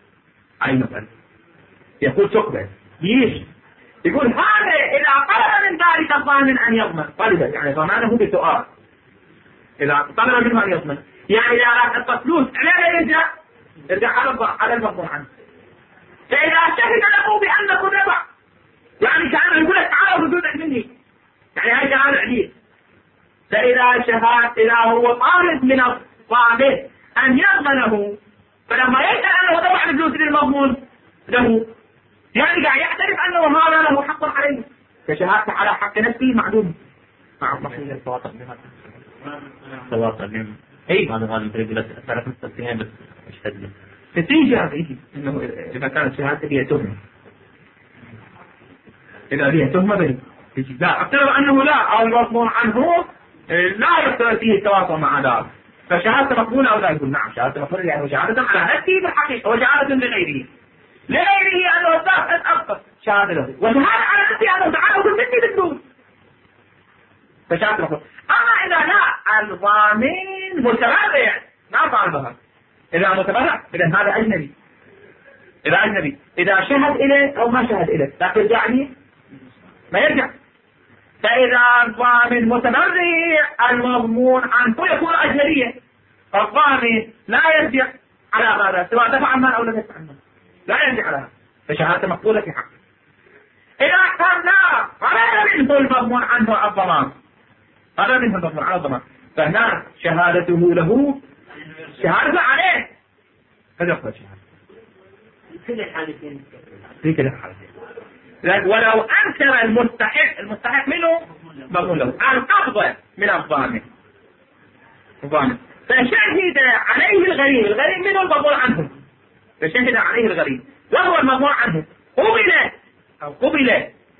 [SPEAKER 1] أي مثلا يقول تقبل. ليش؟ يقول هذا إذا قرر ذلك الضامن أن يضمن طلبت يعني ضمانه بسؤال إذا طلب منه أن يضمن يعني إذا أردت الفلوس عليه يرجع يرجع على على المضمون عنه. فإذا شهد له بأنه ربع يعني كان يقول لك تعال ردودك مني يعني هاي شهادة عديد. فإذا شهد إذا هو طالب من الضامن أن يضمنه فلما يسأل أنه دفع الفلوس للمضمون له يعني قاعد يعترف أنه هذا له حق عليه فشهادته على حق نفسه معدوم. مع مصير التواصل بهذا التواصل بهم أي هذا هذا الرجل ثلاث مستثنين بس مش تدري تتيجي هذه إنه إذا كانت شهادته فيها تهمة إذا فيها تهمة بني لا افترض أنه لا المضمون عنه لا يفترض فيه التواصل مع ذلك فشهادة مقبولة أو لا يقول نعم شهادة مقبولة يعني شهادة على نفسه بالحقيقة وشهادة لغيره لغيره أنه الضغط أكثر شهادة له وشهادة على نفسه أنه تعالى وقل مني بالفلوس فشهادة مقبولة. أما إذا لا الضامن متبرع لا طالبها إذا متبرع إذا هذا أجنبي إذا أجنبي إذا شهد إليه أو ما شهد إليه لا ترجع لي ما يرجع. فإذا الضامن متبرع المضمون عنه يكون أجنبيا الضامن لا يرجع على هذا سواء دفع المال أو لم يدفع المال لا يرجع على هذا فشهادة مقبولة في حقه. إذا كان لا غير منه المضمون عنه الضمان غير منه المضمون على الضمان فهنا شهادته له شهادة عليه هذا هو الشهادة
[SPEAKER 2] في كل الحالتين
[SPEAKER 1] في كل الحالتين. ولو أنكر المستحق المستحق منه مضمون له القبضة من الضامن الضامن فشهد عليه الغريم الغريم منه المضمون عنه فشهد عليه الغريم وهو المضمون عنه قبل أو قبل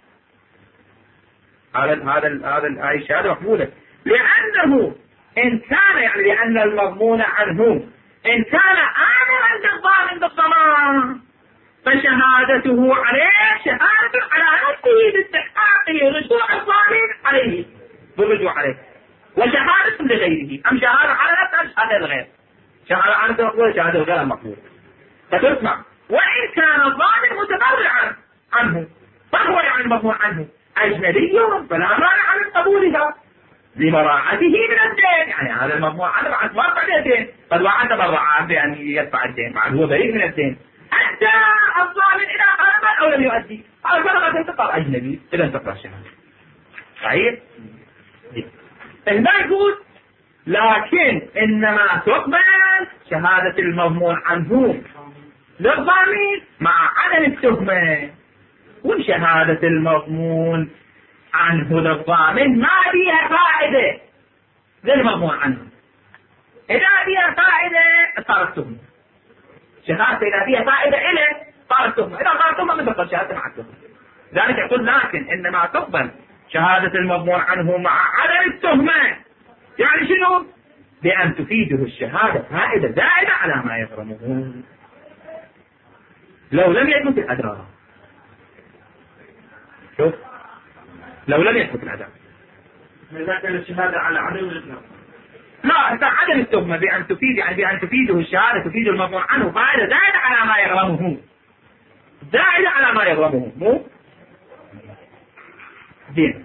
[SPEAKER 1] هذا هذا هذا هذه الشهادة مقبولة لأنه إن كان يعني لأن المضمون عنه إن كان آمرا بالضامن بالضمان فشهادته عليه شهادة على نفسه باستحقاق رجوع الضامن عليه بالرجوع عليه وشهادة لغيره أم شهادة على نفسه أم شهادة الغير شهادة على نفسه مقبولة شهادة الغير مقبولة. فتسمع وإن كان الضامن متبرعا عنه فهو يعني المضمون عنه أجنبي فلا مانع من قبولها لبراعته من الدين يعني هذا المضمون عنه بعد ما يدفع الدين قد وعد برعا بأن يدفع الدين بعد هو بريء من الدين حتى الضامن إذا قام أو لم يؤدي هذا البلغة تنتقل أجنبي إذا انتقل الشهادة صحيح؟ هنا يقول لكن إنما تقبل شهادة المضمون عنه للضامن مع عدم التهمة وشهادة المضمون عنه للضامن ما فيها فائدة للمضمون عنه إذا فيها فائدة صارت تهمة شهادة إذا فيها فائدة إليه صارت تهمة إذا صارت تهمة من تقبل شهادة مع التهمة. ذلك يقول لكن إنما تقبل شهادة المضمون عنه مع عدم التهمة يعني شنو؟ بأن تفيده الشهادة فائدة زائدة على ما يغرمه لو لم يثبت الأدرار. شوف لو لم يثبت الأدرار
[SPEAKER 2] إذا كان الشهادة على عدم الإطلاق
[SPEAKER 1] لا عدم التهمة بأن تفيد يعني بأن تفيده الشهادة تفيد المضمون عنه فائدة زائدة على ما يغرمه زائدة على ما يغرمه مو زين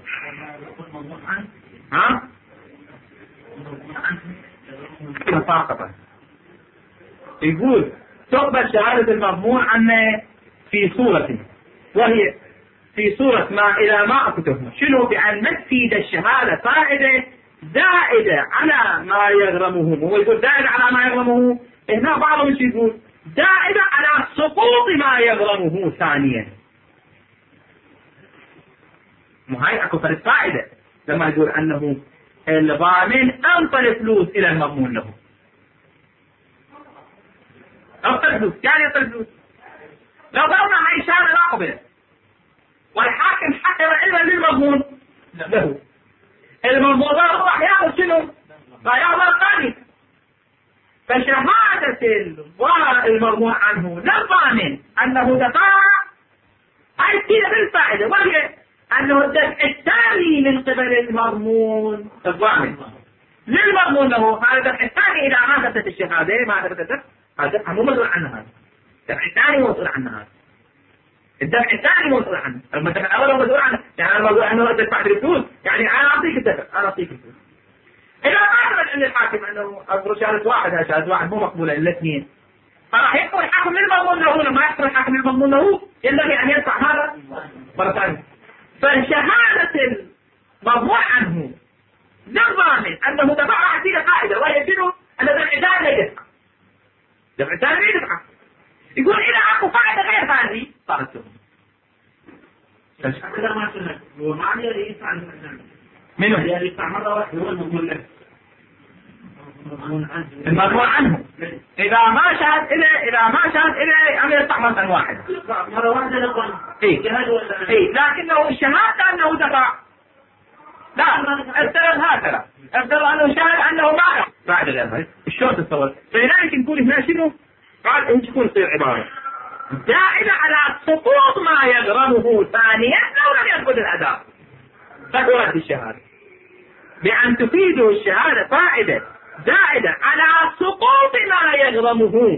[SPEAKER 1] ها فاقطة يقول تقبل شهادة المضمون عنه في صورة وهي في صورة ما إذا ما أكو تهمة شنو بأن ما تفيد الشهادة فائدة زائدة على ما يغرمه هو يقول زائدة على ما يغرمه هنا بعضهم شو يقول زائدة على سقوط ما يغرمه ثانيا ما هاي أكو فرق فائدة لما يقول أنه الضامن أنطى الفلوس إلى المضمون له أنطى الفلوس يعني أنطى الفلوس لو ضرنا هاي شهادة لا قبل والحاكم حكم إلا للمضمون له المضمون راح ياخذ شنو؟ راح ياخذ القاضي فشهادة المضمون عنه للضامن أنه دفع هاي تفيد بالفائدة وهي أنه الدفع الثاني من قبل المضمون الضامن للمضمون له هذا الدفع الثاني إذا ما ثبتت الشهادة ما ثبتت هذا الدفع مو مسؤول عنه هذا الدفع الثاني مسؤول عنه هذا الدفع الثاني مسؤول عنه، الدفع الاول هو مسؤول عنه، يعني انا مسؤول عنه تدفع لي الفلوس، يعني انا اعطيك الدفع، انا اعطيك الفلوس. اذا اعلم ان الحاكم انه اصبر شهاده واحد شهاده واحد مو مقبوله الا اثنين، فراح يحكم الحاكم للمضمون له، لما يحكم الحاكم للمضمون له ينبغي ان يدفع هذا مره ثانيه. فشهاده المضمون عنه للضامن انه دفع واحد فيها قاعده، وهي شنو؟ ان دفع ثاني لا يدفع. دفع ثاني لا يدفع. يقول اذا اكو قاعده غير هذه صارت تهمه.
[SPEAKER 2] كذا ما سمعت هو معنى اللي يدفع
[SPEAKER 1] منو؟
[SPEAKER 2] اللي يدفع مره واحده هو المضمون له.
[SPEAKER 1] المضمون عنه اذا ما شهد الى اذا ما شهد الى ان يدفع مره واحده.
[SPEAKER 2] مره واحده لقد
[SPEAKER 1] اي اي لكنه الشهاده انه دفع. لا افترض هكذا، افترض انه شهد انه ما بعد غير شلون تتصور؟ فلذلك نقول هنا شنو؟ قال ايش تكون تصير عباره؟ زائده على سقوط ما يغرمه ثانيا لو لم يثبت الاداء. فترد الشهاده بان تفيده الشهاده فائده زائده على سقوط ما يغرمه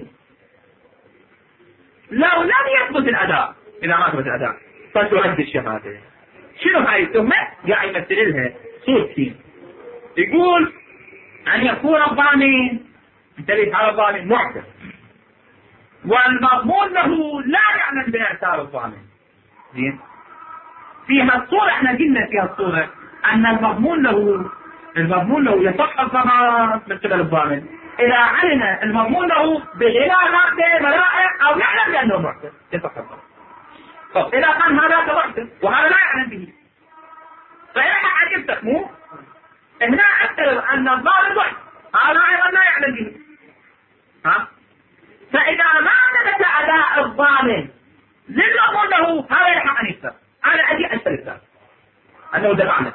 [SPEAKER 1] لو لم يثبت الاداء. اذا ما ثبت الاداء فترد الشهاده. شنو هاي التهمه؟ قاعد يمثل لها صورتين. يقول ان يكون الضامن انتبه على الضامن معتر، والمضمون له لا يعلم باعتار الضامن. زين؟ فيها الصورة احنا قلنا فيها الصورة ان المضمون له المضمون له يصح الضمان من قبل الضامن اذا علم المضمون له بغناء مادة ملائق او يعلم بانه معتر يصح الضمان. طب اذا كان هذا معتر وهذا لا يعلم به فإذا عجبتك مو هنا افترض ان الضامن معتر هذا ايضا لا يعلم به. ها؟ فإذا ما ثبت أداء الضامن للمضمون له هذا يلحق أن يكسر. أنا أجي أستلف أنه دفعنا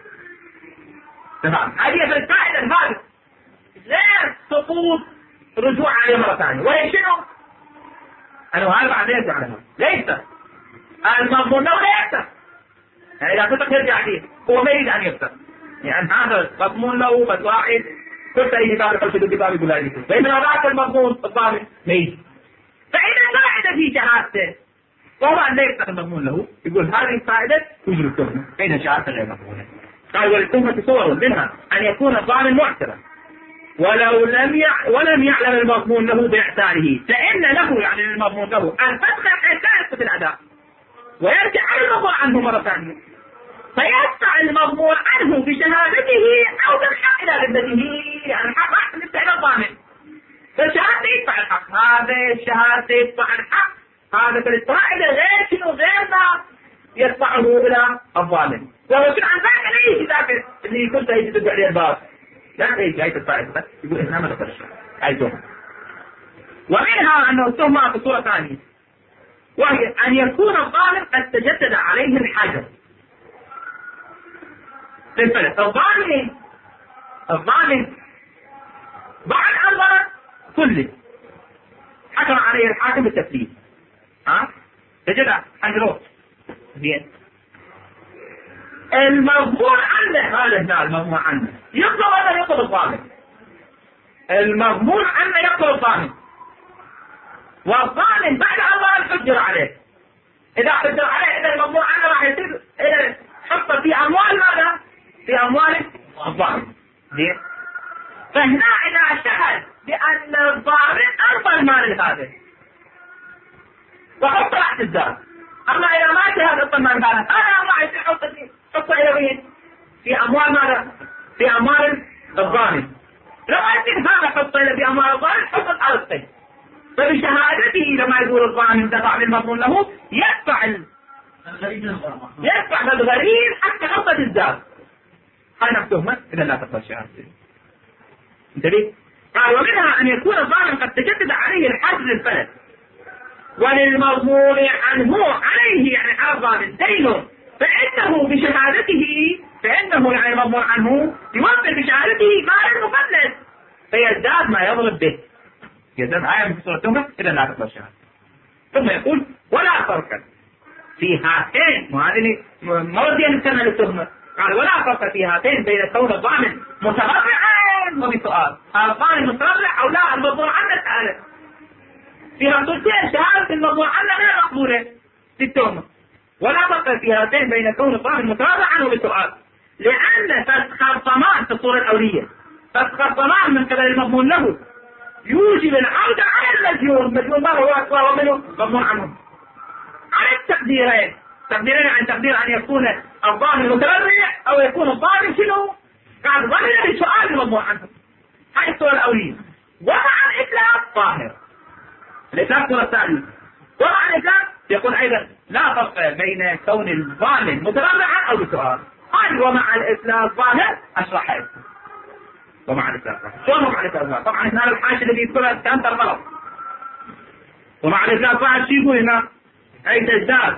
[SPEAKER 1] دفعنا هذه الفائدة هذه غير سقوط رجوع عليه مرة ثانية. وهي شنو؟ أنه هذا بعد يرجع له ليس المضمون له لا يكسر. يعني إذا كنت يرجع فيه هو ما يريد أن يكسر، يعني هذا مضمون له بس واحد كنت أي كتاب يقول شدو كتاب يقول هذه كتاب فإذا هذاك المضمون الضامن ميت. فإذا قاعدة في شهادته وهو أن لا يفتح المضمون له يقول هذه الفائدة توجد التهمة فإن شهادته غير مقبولة. قال والتهمة صور منها أن يكون الضامن معترا ولو لم يع... ولم يعلم المضمون له باعتاره، فإن له يعني المضمون له أن تدخل حتى يثبت الأداء ويرجع على المضمون عنه مرة ثانية فيدفع المضمون عنه بشهادته أو بالحق إلى ذمته. يعني الحق راح يدفع إلى الضامن فالشهادة يدفع الحق، هذا الشهادة يدفع الحق، هذا فالإسرائيل غير شنو غير ما يدفعه إلى الضامن. وهو شنو عن ذلك ليش ذاك اللي كنت هيك تدفع لي الباب لا هيك جاي تدفع يقول إحنا ما دفع الشهادة هاي تهمة. ومنها أنه التهمة بصورة ثانية وهي أن يكون الضامن قد تجدد عليه الحجر للفلس. الضامن الضامن بعد أن ضمن كله حكم عليه الحاكم بالتسليم. ها تجد حجروت زين المضمون عنه هذا هنا المضمون عنه يطلب هذا يطلب الضامن. المضمون عنه يطلب الضامن والضامن بعد أن ضمن حجر عليه. إذا حجر عليه إذا المضمون عنه راح يصير إذا حط في أموال ماذا؟ في أموال الضامن. زين فهنا إذا شهد بأن الضامن أرضى المال هذا وحط تحت الدار، أما إذا ما شهد أرضى المال هذا أنا ما يصير حط حط إلى وين؟ في أموال ماذا؟ في أموال الضامن. لو أنت هذا حط إلى في أموال الضامن حط الأرض. فبشهادته لما يقول الضامن دفع للمضمون له يدفع ال... يدفع للغريب حتى حطة الدار. هاي نفس تهمة إذا لا تقبل شهادته. انتبه؟ قال ومنها أن يكون الضامن قد تجدد عليه الحجر للفلس وللمضمون عنه عليه يعني على الضامن دين فإنه بشهادته فإنه يعني المضمون عنه يوفر بشهادته مال المفلس فيزداد ما يضرب به. يزداد آية من سورة التهمة إذا لا تقبل شهادته. ثم يقول ولا فرق في هاتين وهذه مرضية نسمى للتهمة. قال ولا فرق في هاتين بين كون الضامن متبرعا وبسؤال الضامن متبرع أو لا المضمون عنه سأله. فيها صورتين شهادة المضمون عنه غير مقبولة في التهمة. ولا فرق في هاتين بين كون الضامن متراجع عنه بالسؤال، لأن فسخ الضمان في الصورة الأولية فسخ الضمان من قبل المضمون له يوجب العودة على المديون. المديون ما هو وهو منه مضمون عنه على التقديرين. تقديرين عن تقدير أن يكون الضامن متبرع أو يكون الضامن شنو قاعد ظاهر للسؤال المضمون عنه. هاي الصورة الأولية. ومع الإطلاق ظاهر الإطلاق الصورة الثانية. ومع الإطلاق يكون أيضا لا فرق بين كون الضامن متبرعا أو بسؤال. هاي ومع الإطلاق ظاهر أشرحها ومع الإطلاق ظاهر. شلون ومع الإطلاق ظاهر؟ طبعا هنا الحاشية اللي يذكرها كانت غلط. ومع الإطلاق ظاهر شو يقول هنا؟ أي تزداد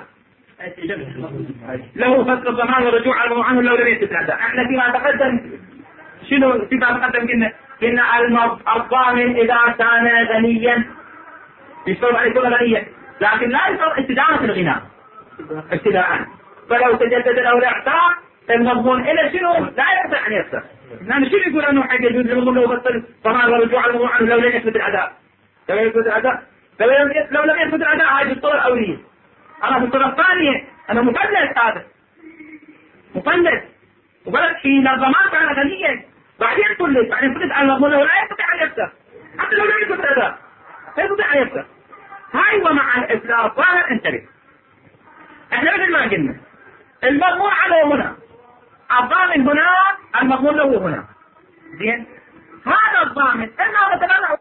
[SPEAKER 1] له فسخ الضمان والرجوع على المضمون عنه لو لم يثبت الأداء. احنا فيما تقدم شنو فيما تقدم قلنا قلنا الضامن إذا كان غنيا يشترط عليه كل غنيا، لكن لا يشترط استدامة الغنى ابتداء. فلو تجدد له الإعطاء المضمون إلى شنو لا يستطيع أن يفسخ. لأن شنو يقول أنه حق يجوز للمضمون لو فسخ الضمان والرجوع على المضمون عنه لو لم يثبت الأداء. لو لم يثبت الأداء لو لم يثبت الأداء هذه الصورة الأولية. أنا في الصورة الثانية أنا مفلس، هذا مفلس وبلد حين الضمان كان غنيا بعدين فلس بعدين فلس على المضمون له لا يستطيع أن يفسخ حتى لو لم يثبت الأداء لا يستطيع أن يفسخ. هاي ومع الإفلاس ظاهر انتبه. احنا مثل ما قلنا المضمون عنه هنا الضامن هنا المضمون له هنا. زين هذا الضامن انه متبرع.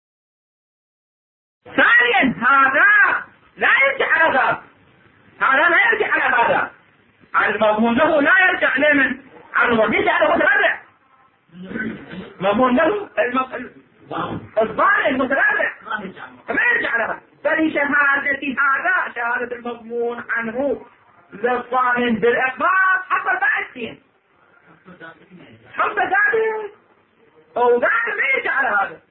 [SPEAKER 1] ثانيا هذا لا يرجع على ذا هذا لا يرجع على هذا المضمون له لا يرجع لمن على المضمون يرجع على متبرع. مضمون له الضامن المتبرع ما يرجع على هذا. فلشهادة هذا شهادة المضمون عنه للضامن بالإقباض حصل بعدين حصل ذلك أو ذلك ما يرجع على هذا.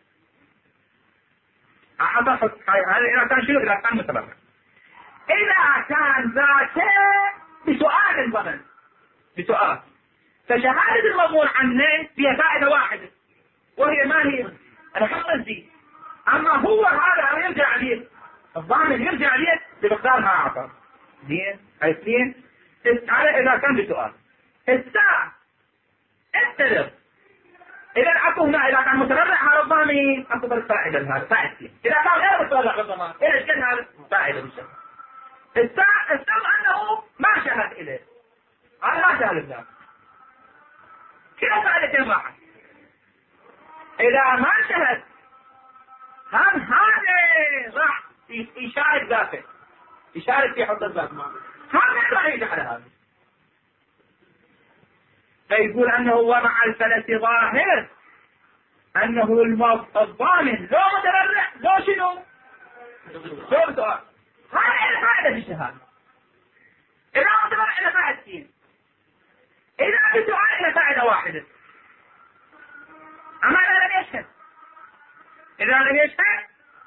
[SPEAKER 1] هذا إذا كان شنو إذا كان متبرع. إذا كان ذاته بسؤال الضمن بسؤال فشهادة المضمون عنه فيها فائدة واحدة وهي ما هي؟ أنا حصل دي. أما هو هذا يرجع عليه الضامن يرجع عليه بمقدار ما أعطى. زين هاي اثنين. هذا إذا كان بسؤال. الساعة انتظر إذا أكو هنا إذا كان متبرع هذا الضامن أكبر الفائدة هذا فائدة. إذا كان غير متبرع بالضمان إيش كان هذا فائدة بالشهر. الساعة السبب أنه ما شهد إليه هذا ما شهد الذات كلا فائدتين واحد. إذا ما شهد هم هذا راح يشارك ذاته يشارك في حط الذات هذا لا يرجع على هذا. فيقول أنه ومع الفلس ظاهر أنه الضامن لو متبرع لو شنو لو سؤال هذا إلى فائدة في الشهادة. إذا متبرع إلى فائدتين إذا بسؤال إلى فائدة واحدة. أما إذا لم يشهد إذا لم يشهد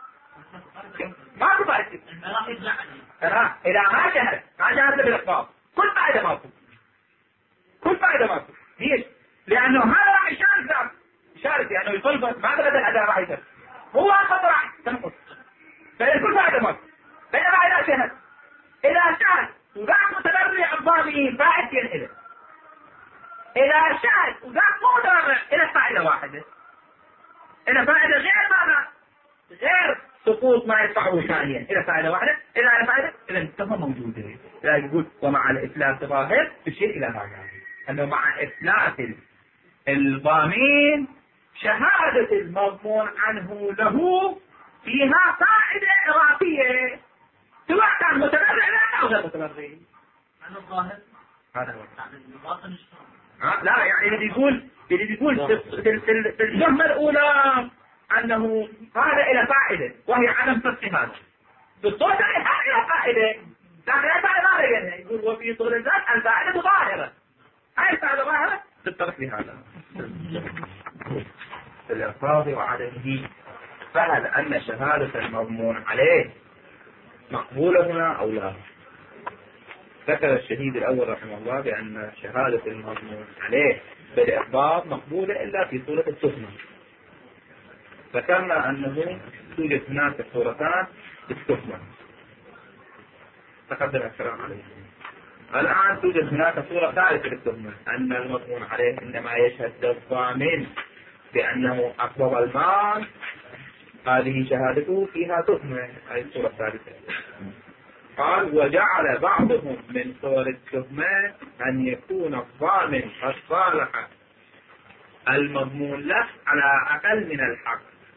[SPEAKER 1] ما في فائدة. إذا ما شهد ما شهد بالإخبار كل فائدة ما في كل فائدة ما في. ليش؟ لأنه هذا راح يشارك ذاك يشارك لأنه يعني يطلب ما تبدأ الأداء راح يصير هو أخذ راح تنقص فإذا كل فائدة ما في. بينما إذا شهد إذا شهد وذاك متبرع الضامن فائدتين إله. إذا شهد وذاك مو متبرع إلى فائدة واحدة إلى فائدة غير ماذا؟ غير سقوط ما يدفعه ثانيا إلى فائدة واحدة إلى إلى فائدة إذا التهمة موجودة. لا يقول ومع الإفلاس ظاهر تشير إلى هذا أنه مع إفلاس الضامن شهادة المضمون عنه له فيها فائدة إضافية سواء كان متبرع أو غير متبرع.
[SPEAKER 2] عن الظاهر
[SPEAKER 1] هذا هو. لا يعني اللي يقول اللي يقول في الجملة الأولى أنه هذا إلى فائدة وهي عدم فسخ هذا. بالصوت هذا إلى فائدة لكن الفائدة ما بينها. يقول وفي طول الذات الفائدة ظاهرة. هاي الفائدة ظاهرة تتطرق لهذا في الإفراد وعدمه. فهل أن شهادة المضمون عليه مقبولة هنا أو لا؟ ذكر الشهيد الأول رحمه الله بأن شهادة المضمون عليه بالإخبار مقبولة إلا في صورة التهمة. ذكرنا أنه توجد هناك صورتان للتهمة. تقدم الكلام عليه. الآن توجد هناك صورة ثالثة للتهمة، أن المضمون عليه إنما يشهد الضامن بأنه أقبض المال، هذه شهادته فيها تهمة. هذه الصورة الثالثة. قال وجعل بعضهم من صور التهمة أن يكون الضامن قد صالح المضمون له على أقل من الحق،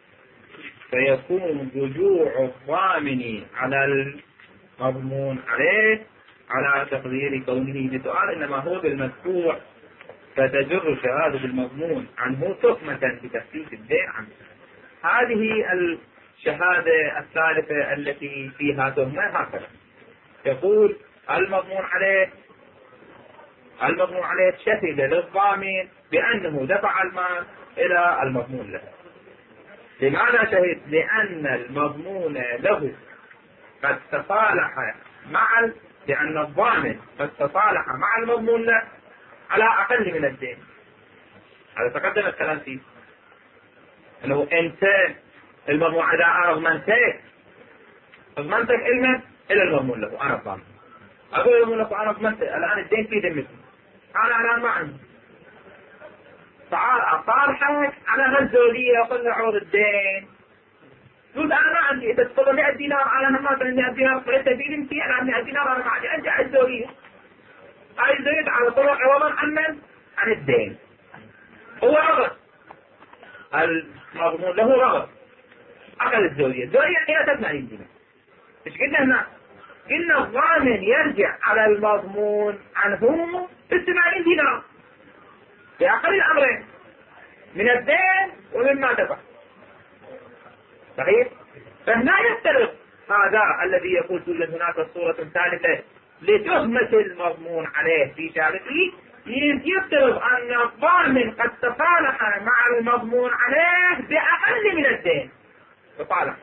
[SPEAKER 1] فيكون رجوع الضامن على المضمون عليه على تقدير كونه بسؤال إنما هو بالمدفوع، فتجر شهادة المضمون عنه تهمة بتخفيف الدين عنه. هذه الشهادة الثالثة التي فيها تهمة هكذا يقول المضمون عليه المضمون عليه شهد للضامن بأنه دفع المال إلى المضمون له. لماذا شهد؟ لأن المضمون له قد تصالح مع لأن الضامن قد تصالح مع المضمون له على أقل من الدين. هذا تقدم الكلام فيه أنه أنت المضمون إذا أنا ضمنتك ضمنتك إلمن إلى المضمون له، أنا الضامن أقول المضمون له أنا ضمنت الآن الدين في ذمتي، أنا الآن ما عندي، تعال أصالحك على هالزولية وقل عوض الدين، تقول أنا ما عندي، إذا تفضل مئة دينار أنا ما عندي مئة دينار فليس بيدي أنا مئة دينار أنا ما عندي، أرجع الزولية. هاي الزولية على طرق عوضا عن من؟ عن الدين. هو رغب المضمون له رغب أخذ الزولية، الزولية هي ثمانين دينار. إيش قلنا هنا؟ قلنا الضامن يرجع على المضمون عنه بالثمانين دينار بأقل الأمرين من الدين ومما دفع. صحيح؟ فهنا يفترض هذا الذي يقول توجد هناك الصورة ثالثة لتهمة المضمون عليه في شهادته، يفترض أن الضامن قد تصالح مع المضمون عليه بأقل من الدين. تصالح.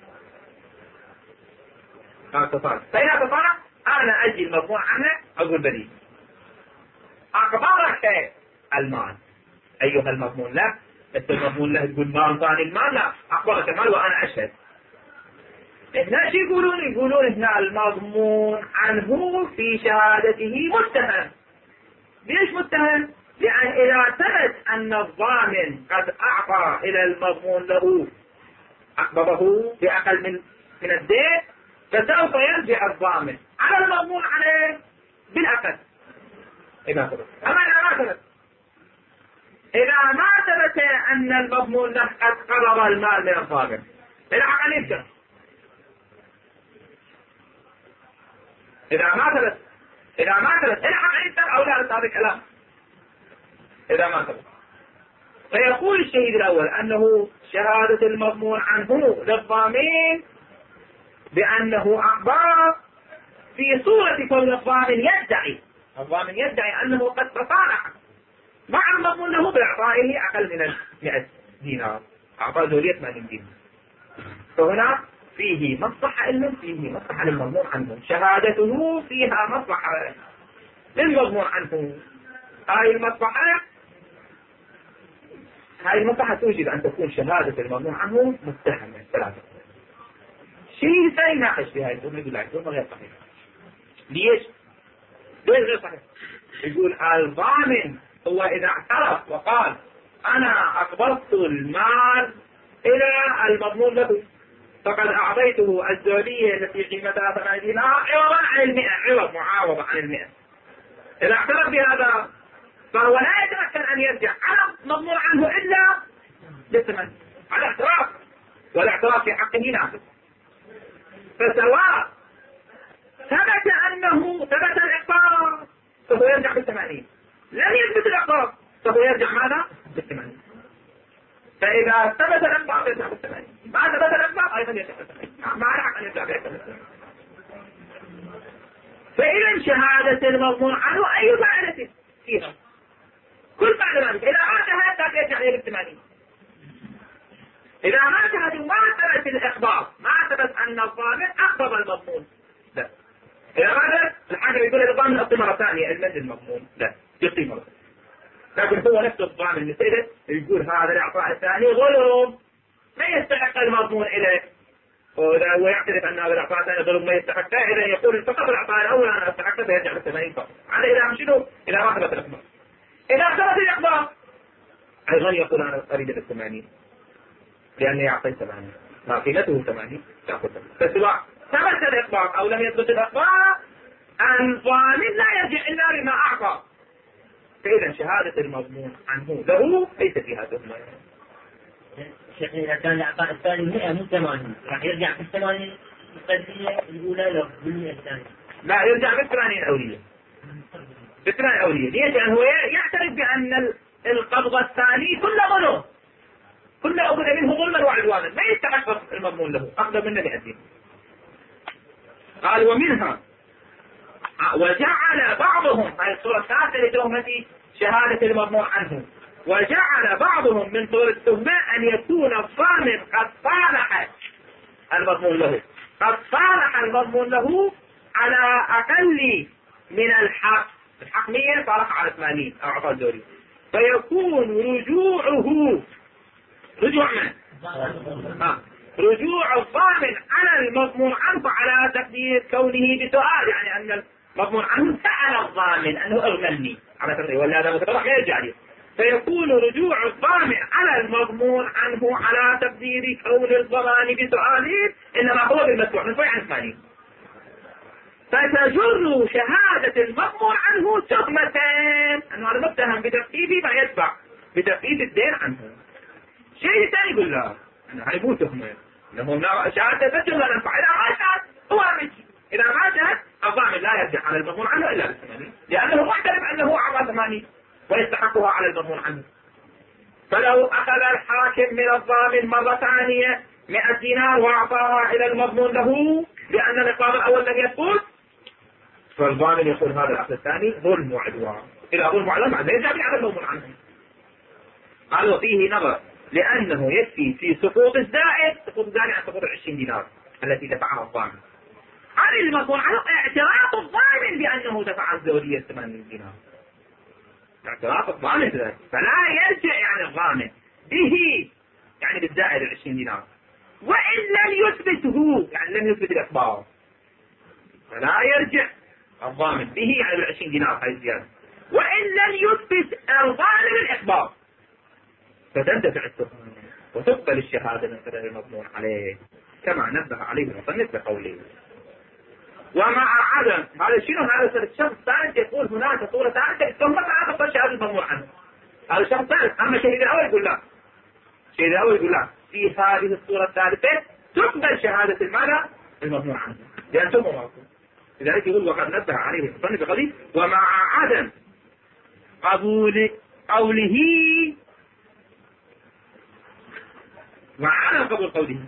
[SPEAKER 1] تصالح. فإذا تصالح أنا أجي المضمون عنه أقول بديل. أقبضك المال أيها المضمون له، أنت المضمون له تقول ما ثاني المال، لا أقبضك المال وأنا أشهد. هنا شو يقولون؟ يقولون هنا المضمون عنه في شهادته متهم. ليش متهم؟ لأن إذا ثبت أن الضامن قد أعطى إلى المضمون له أقبضه بأقل من من الدين، فسوف يرجع الضامن على المضمون عليه بالأقل. إذا ثبت. أما إذا ما ثبت إذا ما ثبت أن المضمون له قد قرض المال من الضامن بالأقل يرجع. إذا ما ثبت إذا ما ثبت الحق يفتر أو لا هذا الكلام. إذا ما ثبت فيقول الشهيد الأول أنه شهادة المضمون عنه للضامن بأنه أقبض في صورة كون الضامن يدعي الضامن يدعي أنه قد تصالح مع المضمون له بإعطائه أقل من مئة دينار، أعطاه زولية ثمانين دينار. فهنا فيه مصلحة إلهم، فيه مصلحة للمضمون عنه، شهادته فيها مصلحة للمضمون عنه. هاي المصلحة هاي المصلحة توجب أن تكون شهادة المضمون عنه متهمة ثلاثة. شيء سيناقش في هاي الأمور يقول لك غير صحيح. ليش؟ ليش غير صحيح؟ يقول الضامن هو إذا اعترف وقال أنا أقبضت المال إلى المضمون له فقد أعطيته الزولية التي قيمتها ثمانين دينار عوضا عن المئة، عوض معاوضة عن المئة. إذا اعترف بهذا فهو لا يتمكن أن يرجع على مضمون عنه إلا بالثمن على اعتراف، والاعتراف في حقه نافذ. فسواء ثبت أنه ثبت الإقباض فهو يرجع بالثمانين، لم يثبت الإقباض فهو يرجع ماذا؟ بالثمانين. فإذا ثبت الإقباض يرجع بالثمانين، ما ثبت الإقباض أيضا يرجع بالثمانين، ما لحق أن يرجع بالثمانين. فإذا شهادة المضمون عنه أي فائدة فيها؟ كل بعد ذلك إذا ما شهادة يرجع إلى بالثمانين. إذا ما شهدوا ما ثبت الإقباض، ما ثبت أن الضامن أقبض المضمون، لا. إذا ما ثبت الحاكم يقول الضامن أعطي مرة ثانية المد المضمون، لا يعطي مرة. لكن هو نفس الضامن مثله يقول هذا الإعطاء الثاني ظلم، ما يستحق المضمون إليه، وإذا هو يعترف أن هذا الإعطاء الثاني ظلم ما يستحقه، إذا يقول فقط الإعطاء الأول أنا أستحقه فيرجع بالثمانين فقط. هذا إذا شنو؟ إذا ما ثبت الإقباض. إذا ثبت الإقباض أيضا يقول أنا أريد بالثمانين لأني أعطيت ثمانين، ما قيمته ثمانين تأخذ ثمانين. فسواء ثبت الإقباض أو لم يثبت الإقباض الضامن لا يرجع إلا بما أعطى. فإذا شهادة المضمون عنه له ليس فيها تهمة.
[SPEAKER 3] شيخ إذا كان الإعطاء الثاني مئة مو ثمانين راح يرجع في الثمانين القدية الأولى له بالمئة الثانية؟
[SPEAKER 1] لا، يرجع بالثمانين الأولية. بالثمانين الأولية. ليش؟ لأنه هو يعترف بأن القبض الثاني كله ظلم، كله أخذ منه ظلما وعدوانا، ما يستحق المضمون له، أخذ منه بأدين. قال ومنها وجعل بعضهم، هذه الصورة الثالثة لتهمة شهادة المضمون عنه، وجعل بعضهم من صور التهمة أن يكون الضامن قد صالح المضمون له، قد صالح المضمون له على أقل من الحق، الحق مية صالح على ثمانين أو عطاء الدوري، فيكون رجوعه رجوع من؟ آه. رجوع الضامن على المضمون عنه على تقدير كونه بسؤال، يعني أن المضمون عنه سأل الضامن أنه أغنني على تقدير، ولا هذا متفرق ما يرجع لي. فيكون رجوع الضامن على المضمون عنه على تقدير كون الضمان بسؤاله إنما هو بالمدفوع من فوق عن ثمانين، فتجر شهادة المضمون عنه تهمتين، أنه هذا متهم بتخفيف ما يدفع بتخفيف الدين عنه. شيء ثاني يقول لا أنا هاي مو تهمة، إنه شهادة تجر لا ننفع، إذا ما شهد هو أمشي، إذا ما شهد الضامن لا يرجع على المضمون عنه إلا بالثمانين، لأنه معترف أنه أعطى ثمانين ويستحقها على المضمون عنه. فلو أخذ الحاكم من الضامن مرة ثانية مئة دينار وأعطاها إلى المضمون له لأن الإقرار الأول لم يثبت، فالضامن يقول هذا الأخذ الثاني ظلم وعدوان، إذا ظلم وعدوان ما يرجع على المضمون عنه. قال وفيه نظر، لأنه يكفي في سقوط الزائد، سقوط الزائد عن سقوط العشرين دينار التي دفعها الضامن عن المضمون عنه اعتراف الضامن بأنه دفع الزورية ثمانين دينار، اعتراف الضامن بذلك، فلا يرجع يعني الضامن به يعني بالزائد العشرين دينار، وإن لم يثبته يعني لم يثبت الإخبار فلا يرجع الضامن به يعني بالعشرين دينار هاي الزيادة، وإن لم يثبت الضامن الإخبار فتندفع التهمة وتقبل الشهادة من قبل المضمون عليه كما نبه عليه المصنف بقوله. ومع عدم هذا شنو؟ هذا الشخص الثالث يقول هناك صورة ثالثة التهمة فلا تقبل شهادة المضمون عنه، هذا الشخص الثالث. أما الشهيد الأول يقول لا، الشهيد الأول يقول لا، في هذه الصورة الثالثة تقبل شهادة المعنى المضمون عنه لأن تهمة معصوم. لذلك يقول وقد نبه عليه المصنف بقوله ومع عدم قبول قوله، مع عدم قبول قوله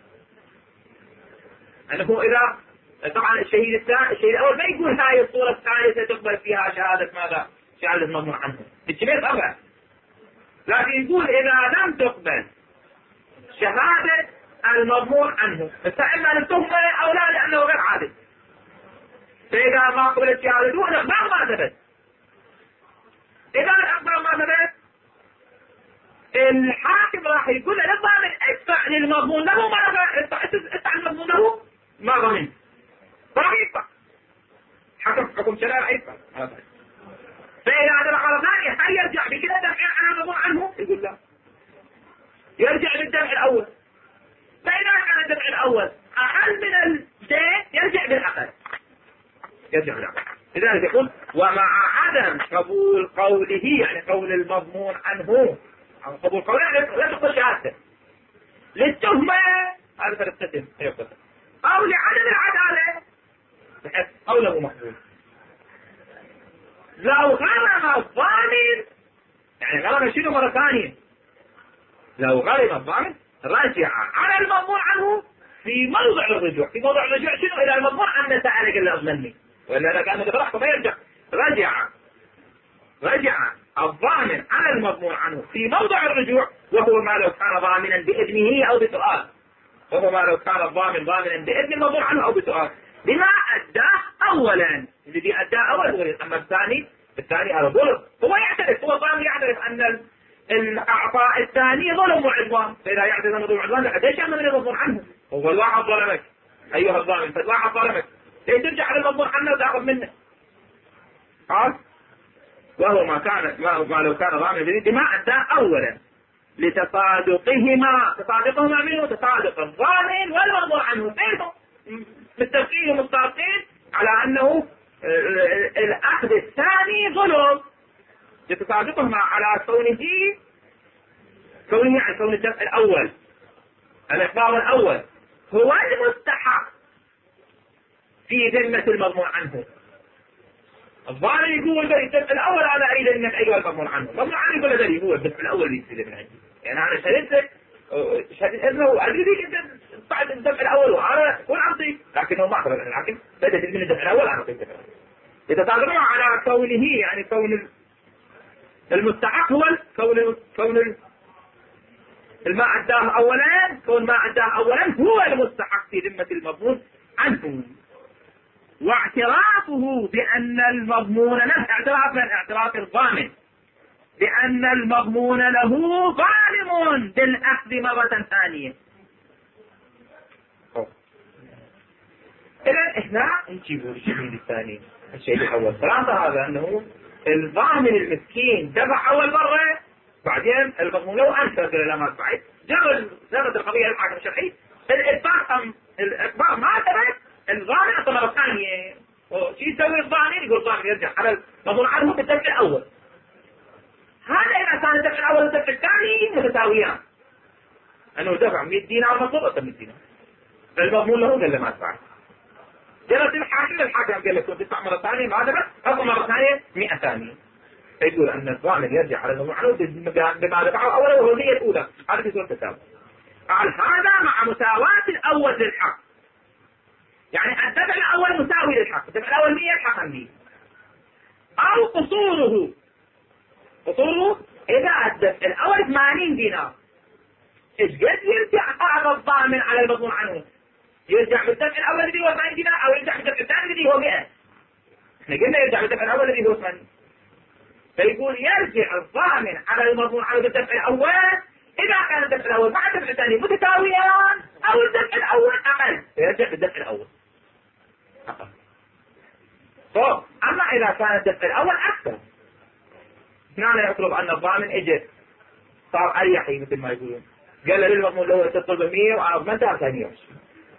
[SPEAKER 1] أنه إذا طبعا الشهيد الثاني الشهيد الأول ما يقول هاي الصورة الثالثة تقبل فيها شهادة ماذا؟ شهادة المضمون عنه، الجميع أربعة، لكن يقول إذا لم تقبل شهادة المضمون عنه فإما للتهمة أو لا لأنه غير عادل، فإذا ما قبلت شهادته الإخبار ما ثبت، إذا الإخبار ما ثبت الحاكم راح يقول للضامن ادفع للمضمون له ما ادفع ادفع للمضمون له ما ضمن، فراح يدفع حكم حكم شرعي يدفع. فإذا هذا الحالة ثانية هل يرجع بكذا دفع عن المضمون عنه؟ يقول لا، يرجع بالدفع الأول، فإذا كان الدفع الأول أقل من الدين يرجع بالأقل، يرجع بالأقل. لذلك يقول ومع عدم قبول قوله يعني قول المضمون عنه، عن قبول قوله يعني لا تقبل شهادته للتهمة هذا فلتتم أو لعدم العدالة بحيث قوله مقبول. لو غرم الضامن يعني غرم شنو مرة ثانية، لو غرم الضامن رجع على المضمون عنه في موضع الرجوع، في موضع الرجوع شنو؟ إذا المضمون عنه سألك اللي أضمني وإلا إذا كان متفرق ما يرجع، رجع رجع الضامن على المضمون عنه في موضع الرجوع، وهو ما لو كان ضامنا بإذنه أو بسؤال، وهو ما لو كان الضامن ضامنا بإذن المضمون عنه أو بسؤال بما أداه أولا، الذي أداه أولا. أما الثاني الثاني هذا ظلم، هو يعترف، هو الضامن يعترف أن الأعطاء الثاني ظلم وعدوان، فإذا يعترف أنه ظلم وعدوان ليش يعمل من المضمون عنه؟ هو الواحد ظلمك أيها الظالم، فالواحد ظلمك ليه ترجع على المضمون عنه وتأخذ منه؟ خلاص. وهو ما كان ما لو كان ضامن جديد ما أدى أولا لتصادقهما، تصادقهما منه تصادق الضامن والمضمون عنه، بينهم متفقين ومتفقين على أنه الأخذ الثاني ظلم، لتصادقهما على كونه كونه يعني كون الدفع الأول الإخبار الأول هو المستحق في ذمة المضمون عنه. الظاهر يقول الدفع الأول أنا أريد أنك أيها المضمون عنه، المضمون عنه يقول هذا هو الدفع الأول اللي يصير من عندي، يعني أنا شهدتك شهدت أنه أريدك أنت بعد الدفع الأول وأنا أكون أعطيك، لكنه ما أخذ لكن بدأت من الدفع الأول أنا أعطيك الدفع الأول. يتطابقون على كونه يعني كون المستحق هو كون كون الما أداه أولا، كون ما أداه أولا هو المستحق في ذمة المضمون عنه، واعترافه بأن المضمون له اعتراف من اعتراف الضامن بأن المضمون له ظالم بالأخذ مرة ثانية. إذا إحنا نجيب الشيء الثاني، الشيء الأول ثلاثة هذا أنه الضامن المسكين دفع أول مرة، بعدين المضمون له أنسى إلى ما بعد جرد جرد القضية الحاكم الشرعي الإطلاق الإخبار ما ترك الضامن أصلا مرة ثانية، وشي يسوي الضامن يقول الضامن يرجع على المضمون عنه بالدفع الأول. هذا إذا كان الدفع الأول والدفع الثاني متساويان، أنه دفع مئة دينار مطلوب أكثر من دينار، المضمون له قال له ما تدفع. جرت الحاكم الحاكم قال لك تدفع مرة ثانية ما دفع أو مرة ثانية مئة ثانية، فيقول أن الضامن يرجع على المضمون عنه بما دفعه أولا وهو النية الأولى. هذا في سورة التساوي. قال هذا مع مساواة الأول للحق، يعني الدفع الأول مساوي للحق، الدفع الأول مئة الحق مئة، أو قصوره قصوره إذا الدفع الأول ثمانين دينار إيش قد يرجع هذا الضامن على المضمون عنه؟ يرجع بالدفع الأول الذي هو ثمانين دينار أو يرجع بالدفع الثاني الذي هو مئة؟ احنا قلنا يرجع بالدفع الأول الذي هو ثمانين، فيقول يرجع الضامن على المضمون عنه بالدفع الأول إذا كان الدفع الأول مع الدفع الثاني متساويان أو الدفع الأول أقل يرجع بالدفع الأول أقل. طب أما إذا كان الدفع الأول أكثر هنا يطلب أن الضامن إجت صار أريحي مثل ما يقولون، قال للمضمون له تطلب مئة وأنا ضمنتها ثانية وعشرين،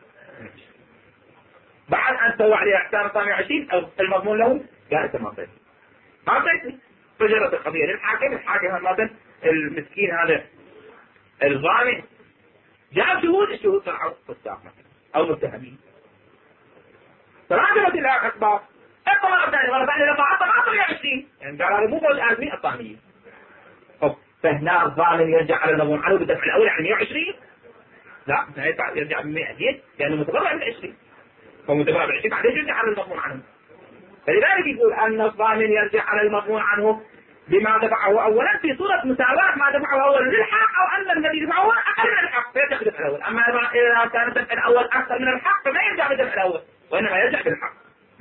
[SPEAKER 1] بعد أن سوى عليه أحسان ثانية وعشرين المضمون له قال أنت ما أعطيتني ما أعطيتني، فجرت القضية للحاكم، الحاكم مثلا المسكين هذا الضامن جاب شهود، الشهود طلعوا فساق مثلا أو متهمين، تراجمت الأخبار اقرأ مرة ثانية مرة ثانية لما عطى عطى عشرين، يعني قال هذا مو موجود ألفين الطعمية. طب فهنا الضامن يرجع على المضمون عنه بالدفع الأول يعني مئة وعشرين؟ لا يرجع ب مئة زين لأنه متبرع ب عشرين، هو متبرع ب عشرين بعدين يرجع على المضمون عنه. فلذلك يقول أن الضامن يرجع على المضمون عنه بما دفعه أولا في صورة مساواة ما دفعه أولا للحق، أو أن الذي دفعه أولا أقل من الحق فيرجع بالدفع الأول. أما إذا كان الدفع الأول أكثر من الحق فما يرجع بالدفع الأول وإنما يرجع بالحق.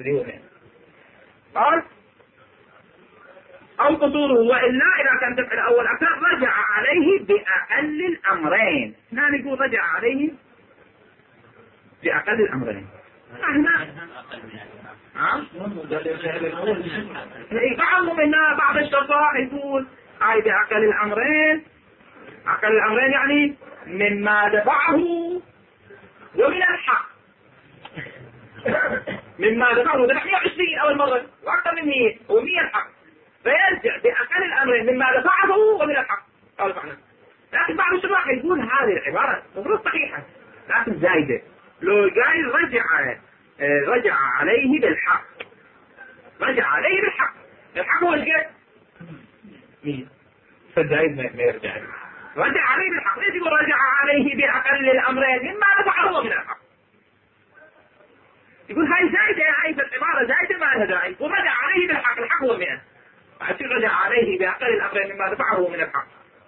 [SPEAKER 1] قال أو قصوره، وإلا إذا كان الدفع الأول أكثر رجع عليه بأقل الأمرين. هنا نقول رجع عليه بأقل الأمرين. احنا بعضهم هنا بعض الشرطاء يقول هاي بأقل الأمرين، أقل الأمرين يعني مما دفعه ومن الحق، مما دفعه دفع مئة وعشرين أول مرة وأكثر من مئة ومئة الحق، فيرجع بأقل الأمرين مما دفعه ومن الحق. قال معنى. لكن بعض الشرطاء يقول هذه العبارة مفروض صحيحة لكن زايدة، لو قال رجع رجع عليه بالحق، رجع عليه بالحق، الحق هو الجد مين فالزايد ما يرجع، رجع عليه بالحق، ليش يقول رجع عليه بأقل الأمرين مما دفعه هو من الحق؟ يقول هاي زايدة هاي بالعبارة زايدة ما لها داعي، ورجع عليه بالحق، الحق هو مئة، فحتى رجع عليه بأقل الأمرين مما دفعه هو من الحق.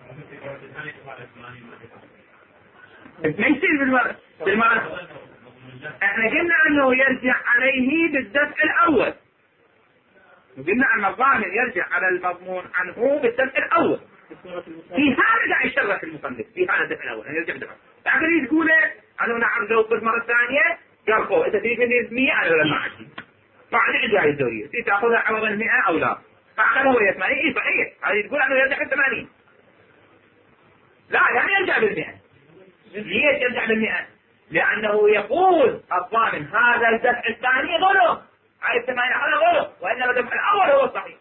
[SPEAKER 1] ما يصير بالمرة بالمرة احنا قلنا انه يرجع عليه بالدفع الاول، قلنا ان الضامن يرجع على المضمون عنه بالدفع الاول، في هذا قاعد يشرح المصنف في هذا الدفع الاول ان يرجع بالدفع لكن تقوله أنا نعم لو قلت مرة ثانية قال خو أنت تريد مني مية أنا ولا ما عندي ما عندي عندي هاي الدورية تريد تأخذها عوض المئة أو لا فأخذها هو ثمانين إيه صحيح هذه تقول أنه يرجع بالثمانين لا يعني يرجع بالمئة ليش يرجع بالمئة؟ لأنه يقول الضامن هذا الدفع الثاني غلط هاي الثمانين هذا غلط وإنما الدفع الأول هو الصحيح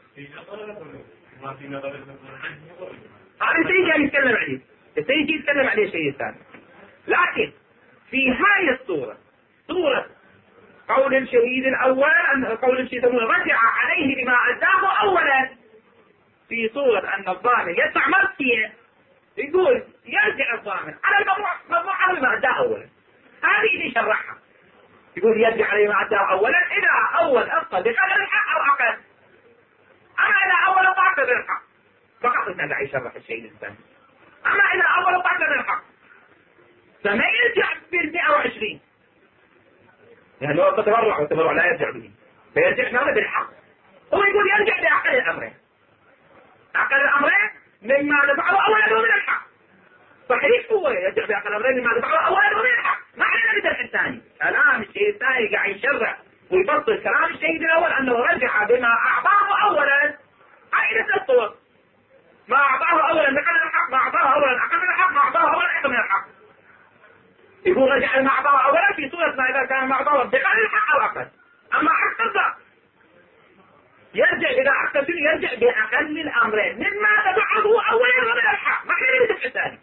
[SPEAKER 1] هذا الشيء جاي يتكلم عليه الشيء جاي يتكلم عليه شيء ثاني لكن في هاي الصورة صورة قول الشهيد الأول أن قول الشهيد رجع عليه بما أداه أولا في صورة أن الضامن يدفع مرتين يقول يرجع الضامن على الممنوع ممنوع على ما أداه أولا هذه اللي شرحها يقول يرجع عليه ما أداه أولا إذا أول أفضل بقدر الحق أو أقل أما إذا أول أطاق بقدر الحق فقط إنه قاعد يشرح الشيء الثاني أما إذا أول أطاق بقدر الحق فما يرجع بالمئة وعشرين يعني هو تتبرع والتبرع لا يرجع به فيرجع هذا بالحق هو يقول يرجع بأقل الأمرين أقل الأمرين مما دفعه أولا ومن الحق صحيح هو يرجع بأقل الأمرين مما دفعه أولا ومن الحق ما علينا بالدفع الثاني كلام الشيء الثاني قاعد يشرع ويفصل كلام الشيء الأول أنه رجع بما أعطاه أولا عائلة الصور ما أعطاه أولا بقدر الحق ما أعطاه أولا أقل من الحق ما أعطاه أولا أقل من الحق يقول رجع ما أعطاه أولا في صورة ما إذا كان ما أعطاه بقدر الحق أو أقل أما أكثر ذا يرجع إذا أكثر يرجع بأقل الأمرين مما دفعه أولا ومن الحق ما حين يدفع الثاني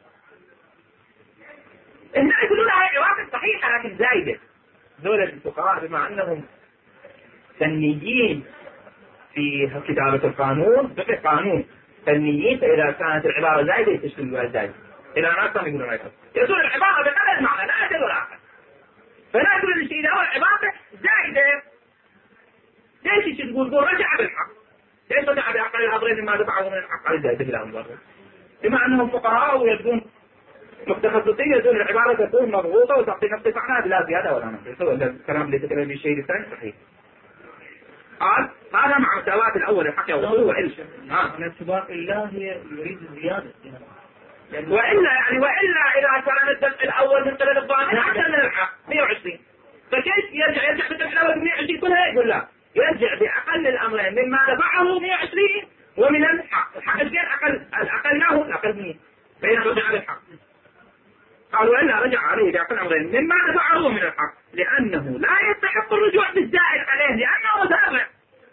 [SPEAKER 1] هنا يقولون هاي عواقب صحيحة لكن زايدة دول الفقهاء بما أنهم فنيين في كتابة القانون فقه قانون فنيين فإذا كانت العبارة زايدة يتشكلوا زايدة إذا ما كانوا يقولون هيك يقولون العبارة بقدر المعنى لا يدل ولا أقل فلا يقولون الشيء الأول عبارة زايدة ليش تقول قول رجع بالحق ليش رجع بأقل الأمرين مما دفعه من الحق على زايدة بلا أمر بما أنهم فقهاء ويبدون متخصصين يقولون العبارة تكون مضغوطة وتعطي نفس معناها بلا زيادة ولا نقص هو الكلام اللي تكلم به الشيء الثاني صحيح قال هذا مع مساواة الأول الحق والغلو وإلا
[SPEAKER 3] من السباق الله يريد الزيادة
[SPEAKER 1] وإلا يعني وإلا إذا كان الدفع الأول من قبل الضامن أحسن من الحق مئة وعشرين فكيف يرجع يرجع بالدفع الأول مئة وعشرين كلها يقول لا يرجع بأقل الأمرين مما دفعه مئة وعشرين ومن الحق الحق الجين أقل الأقل له الأقل مئة فإذا رجع بالحق قالوا إلا رجع عليه بأقل الأمرين مما دفعه من الحق لأنه لا يستحق الرجوع بالزائد عليه لأنه متابع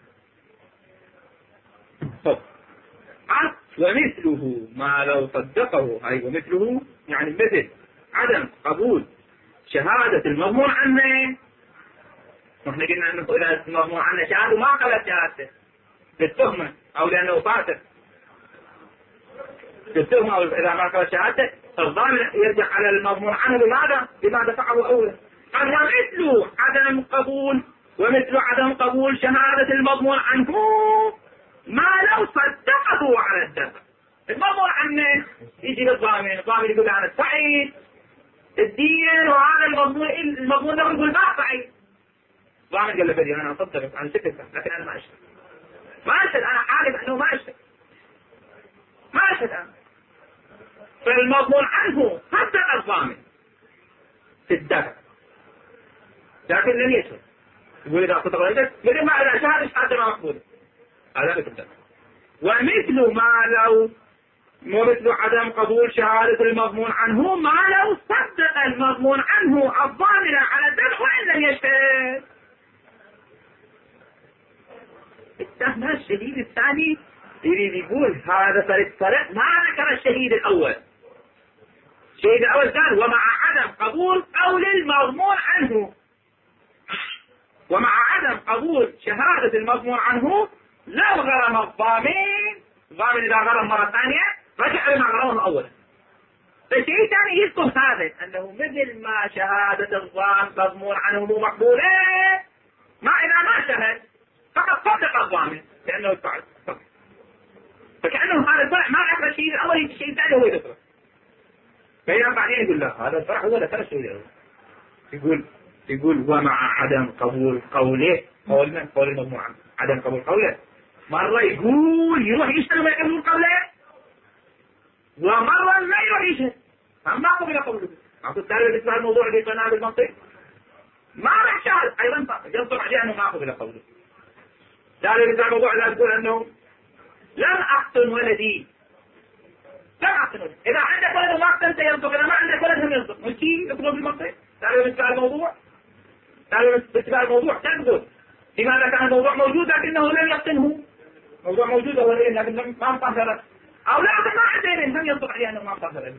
[SPEAKER 1] ومثله ما لو صدقه أي ومثله يعني مثل عدم قبول شهادة المضمون عنه نحن قلنا أنه إذا المضمون عنه شهادة ما قبل شهادته بالتهمة أو لأنه فاسد بالتهمة أو إذا ما قبل شهادته فالضامن يرجع على المضمون عنه بماذا؟ بما دفعه أولا قال ومثل عدم قبول ومثل عدم قبول شهادة المضمون عنه ما لو صدقه على الدفع المضمون عنه يجي للضامن الضامن يقول أنا سعيد الدين وهذا المضمون المضمون له يقول ما سعيد الضامن قال له بدي أنا أصدقك أنا شكلك لكن أنا ما أشهد ما أشهد أنا حالف أنه ما أشهد ما أشهد أنا فالمضمون عنه صدق الضامن في الدفع لكن لم يشهد يقول إذا صدق الدفع يقول ما إذا شهد شهادة ما مقبولة هذا الدفع ومثل ما لو ومثل عدم قبول شهادة المضمون عنه ما لو صدق المضمون عنه الضامن على الدفع وإن لم يشهد التهم الشهيد الثاني يريد يقول هذا فرق فرق ما ذكر الشهيد الأول الشهيد الأول قال ومع عدم قبول قول المضمون عنه ومع عدم قبول شهادة المضمون عنه لو غرم الضامن الضامن إذا غرم مرة ثانية رجع لما غرمه أولا فالشيء ثاني يذكر هذا أنه مثل ما شهادة الضامن مضمون عنه مو مقبولة ما إذا ما شهد فقد صدق الضامن لأنه يفعل فكأنه هذا الفرع ما عرف الشيء الأول الشيء الثاني هو يذكره فإذا بعدين يقول لا هذا الفرع هو لا الشيء الأول يقول يقول ومع عدم قبول قوله قول من قول المضمون عنه عدم قبول قوله مرة يقول يروح يشتغل ويقبل قوله ومرة لا يروح يشهد أما قبل قوله معقول تعرف اسمها الموضوع اللي قلناه بالمنطق ما راح شاهد ايضا ينصب عليه انه ما اخذ الى قوله. تعرف اسمها الموضوع لا تقول انه لم اقتل ولدي لم اقتل ولدي. اذا عندك ولد وما قتلته ينطق، اذا ما عندك ولد هم ينطق. مش شيء يطلب بالمنطق. تعرف اسمها الموضوع تعرف اسمها الموضوع تنقل لماذا كان الموضوع موجود لكنه لم يقتله. موضوع موجود هو لكن ما انطهر او لا ما عندنا لم ينطق عليه انه ما انطهر.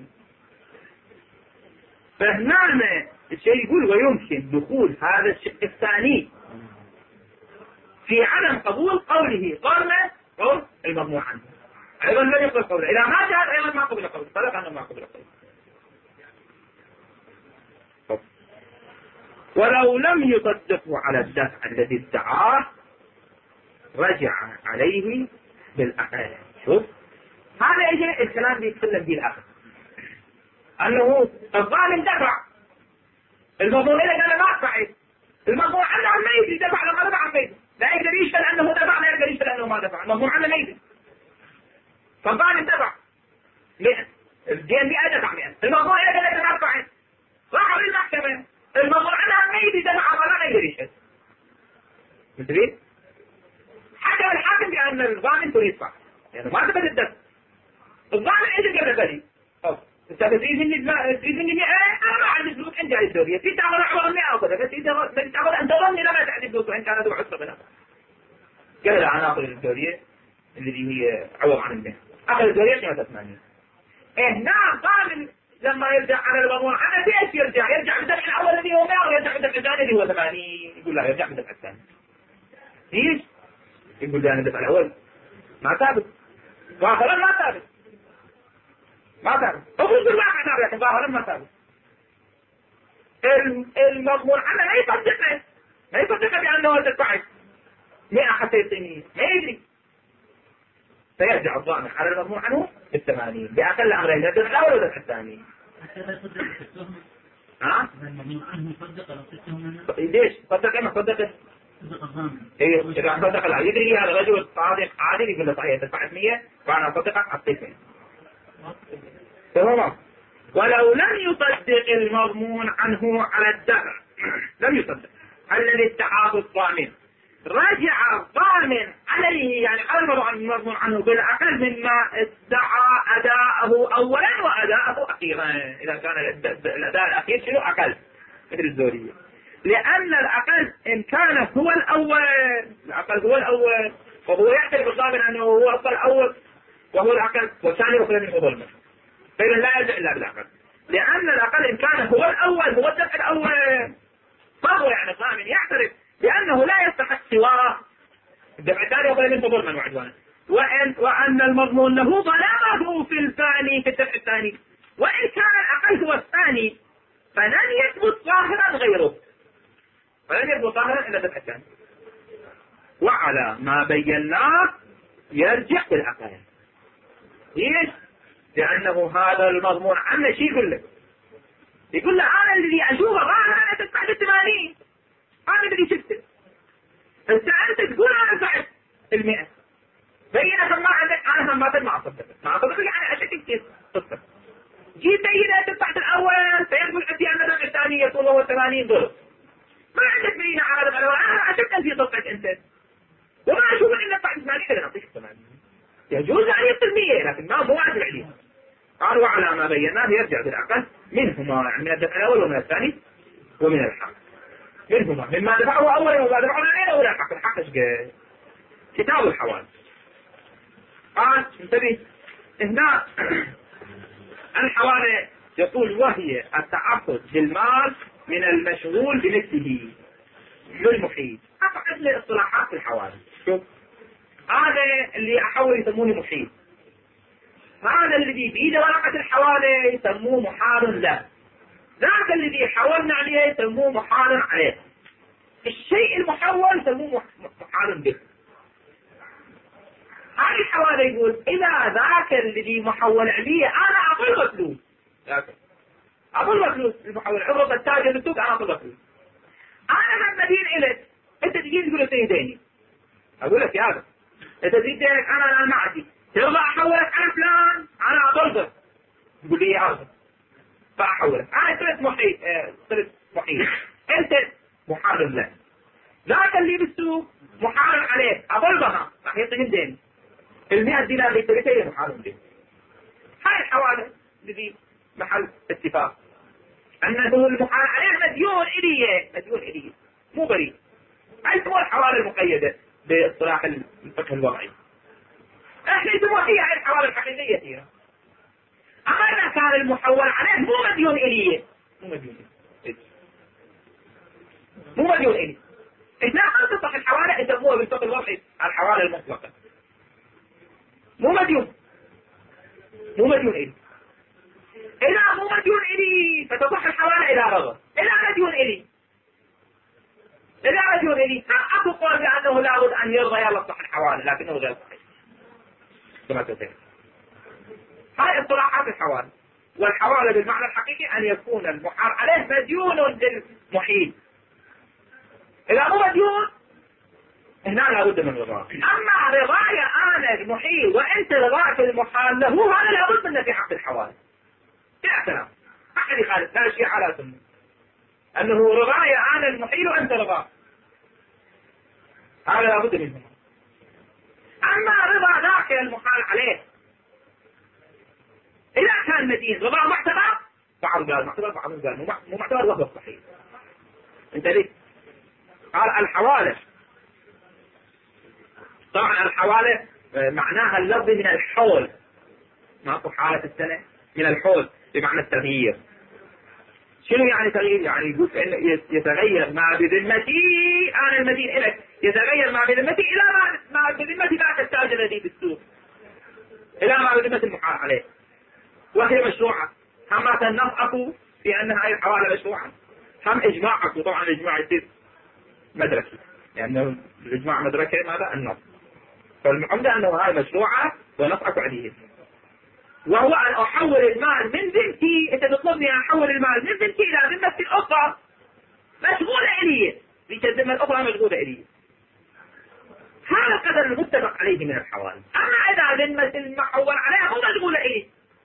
[SPEAKER 1] فهنا الشيء يقول ويمكن دخول هذا الشق الثاني في عدم قبول قوله قرن قول الممنوع عنه. ايضا لم يقبل قوله، اذا ما جاء ايضا ما قبل قوله، صدق انه ما قبل قوله. ولو لم يصدقه على الدفع الذي ادعاه رجع عليه بالاقل. شوف هذا يجي الكلام اللي يتكلم به الاخر انه الظالم دفع المظلوم اذا قال ما دفعت المظلوم عنه ما يدري دفع ولا ما دفع عن بيته، لا يقدر يشهد انه دفع لا يقدر يشهد انه ما دفع، المظلوم عنه ما يدري. فالظالم دفع مئة، الدين مئة دفع مئة، المظلوم اذا قال ما دفعت راحوا للمحكمه، المظلوم عنه ما يدري دفع ولا ما يقدر يشهد. مثلين حكم الحاكم بان الظالم تريد صح يعني ما ثبت الدفع. الظالم ايش قبل بريء انت تريد مني تريد مني مئة، انا ما عندي فلوس عندي هذه الدوريه، في تاخذ اعوض مئة اخذها، بس اذا تاخذ انت ظني لا ما تعدي فلوس وان كان هذا عسر بنا. قال لا انا اخذ الدوريه اللي هي عوض عن المئة، اخذ الدوريه قيمتها ثمانين. هنا قام لما يرجع على المضمون انا ليش يرجع؟ يرجع بالدفع الاول الذي هو مئة ويرجع بالدفع الثاني اللي هو ثمانين. يقول لا يرجع بالدفع الثاني. ليش؟ يقول لا الدفع الاول ما ثابت ظاهرا ما ثابت ما ثابت افرض الواقع ثابت لكن ظاهرا ما ثابت. المضمون عنه ما يصدقه ما يصدقه بانه دفعت مئة حتى يعطيني ما يدري، فيرجع الضامن على المضمون عنه بالثمانين باقل امرين الدفع الاول والدفع الثاني.
[SPEAKER 2] حتى لا يصدق التهم.
[SPEAKER 1] ها؟
[SPEAKER 2] المضمون عنه يصدق لو تتهم
[SPEAKER 1] ليش؟ صدق ما صدقه؟
[SPEAKER 2] صدق الضامن.
[SPEAKER 1] ايه اذا صدق العدل يدري هذا الرجل صادق عادل يقول له صحيح دفعت مئة فانا صدقك اعطيك مئة. تمام. ولو لم يصدق المضمون عنه على الدفع لم يصدق الذي ادعاه الضامن رجع الضامن عليه يعني على المضمون عنه بالاقل مما ادعى اداءه اولا واداءه اخيرا. اذا كان الاداء الاخير شنو اقل مثل الزوريه، لان الاقل ان كان هو الاول الاقل هو الاول وهو يعترف الضامن انه هو اصل الاول وهو الاقل والثاني وكل من ظلمه، فإذا لا يرجع إلا بالأقل، لأن الأقل إن كان هو الأول هو الدفع الأول فهو يعني ضامن يعترف بأنه لا يستحق سواه الدفع الثاني وقال منه ظلما وعدوانا، وأن وأن المضمون له ظلامه في الثاني في الدفع الثاني، وإن كان الأقل هو الثاني فلن يثبت ظاهرا غيره فلن يثبت ظاهرا إلا الدفع الثاني. وعلى ما بيناه يرجع بالأقل. ليش؟ لأنه هذا المضمون عنه شيء يقول لك يقول له أنا الذي أشوفه ظاهر أنا تدفع بالثمانين أنا الذي شفته، بس أنت تقول أنا دفعت المئة بينك ما عندك أنا هم ما أصدقك ما أصدقك يعني أشكك كيف تصدق جيت بين أنت دفعت الأول فيقول عندي أنا الدفع الثاني يقول هو ثمانين ضرب ما عندك بين على الأول أنا أشك في صدقك أنت وما أشوف أن دفعت ثمانين إذا نعطيك ثمانين يجوز أن يقتل مئة لكن ما هو واجب عليه. قالوا على ما بيناه يرجع بالأقل منهما من الدفع الأول ومن الثاني ومن الحق منهما مما دفعه أولا وما دفعه ثانيا ولا الحق. الحق ايش قال؟ كتاب الحوال قال انتبه هنا الحوالة يقول وهي التعبد بالمال من المشغول بنفسه للمحيط. أفعد لي اصطلاحات في الحوالة. شوف هذا اللي أحاول يسمونه محيط، هذا الذي بيد ورقة الحوالة يسموه محال له، ذاك الذي حولنا عليه يسموه محال عليه، الشيء المحول يسموه محال به. هذه الحوالة يقول إذا ذاك الذي محول عليه أنا أطلب فلوس أطلب فلوس المحول عرض التاجر بالسوق أنا أطلب فلوس أنا هم مدين إلك أنت تجي تقول سيديني أقول لك يا هذا أنت تريد دينك أنا الآن ما عندي ترضى أحولك على فلان أنا أطلبك تقول لي يا عرض فأحولك. أنا صرت محيط صرت محيط أنت محارب له، ذاك اللي بالسوق محارب عليه أضربها راح يعطيك دين المئة دينار اللي اشتريتها محارب دين. هاي الحوالة الذي محل اتفاق أنه المحارب عليه مديون إليه، مديون إليه مو بريء. هاي هو الحوالة المقيدة باصطلاح الفقه الوضعي. احنا يسموها هي هاي الحوالة الحقيقية فيها. أما إذا كان المحول عليه مو مديون إليه، مو مديون إليه مو مديون إليه إذا ما تصح الحوالة يسموها بالفقه الوضعي الحوالة المطلقة. مو مديون مو مديون إليه. إذا مو مديون إليه فتصح الحوالة إلى رغب. إذا مديون إليه إذا مديون إليه أكو قول بأنه لابد أن يرضى يلا تصح الحوالة، لكنه غير صحيح كما تفهم. هاي اصطلاحات الحوالة. والحوالة بالمعنى الحقيقي أن يكون المحار عليه مديون للمحيل. إذا مو مديون هنا لابد من رضاه. أما رضايا أنا المحيل وأنت رضاك المحال له هذا لابد منه في حق الحوالة. لا كلام أحد يخالف لا شيء على سنة أنه رضايا أنا المحيل وأنت رضاك، هذا لابد منه. أما رضا ذاك المحال عليه إذا كان مدين رضاه معتبر، بعض قال معتبر بعض قال مو معتبر وهو الصحيح. انت ليه؟ قال الحوالة طبعا الحوالة معناها اللفظ من الحول، ماكو حالة السنة من الحول بمعنى التغيير. شنو يعني تغيير؟ يعني يقول يتغير ما بذمتي أنا المدين إليك، يتغير ما بذمتي إلى ما بذمتي ذاك التاجر الذي بالسوق، إلى ما بذمة المحال عليه، وهي مشروعة. هم النص أكو في أن هاي الحوالة مشروعة، هم إجماع أكو. طبعا الإجماع يصير مدركي لأنه يعني الإجماع مدركة ماذا؟ النص. فالمعمدة أنه هاي مشروعة ونص أكو عليه، وهو أن أحول المال من ذمتي. أنت تطلبني أن أحول المال من ذمتي إلى ذمة الأخرى مشغولة إلي، ليش الذمة الأخرى مشغولة إلي. هذا القدر المتفق عليه من الحوالة. أما إذا ذمة المحول عليها مو مشغولة إلي،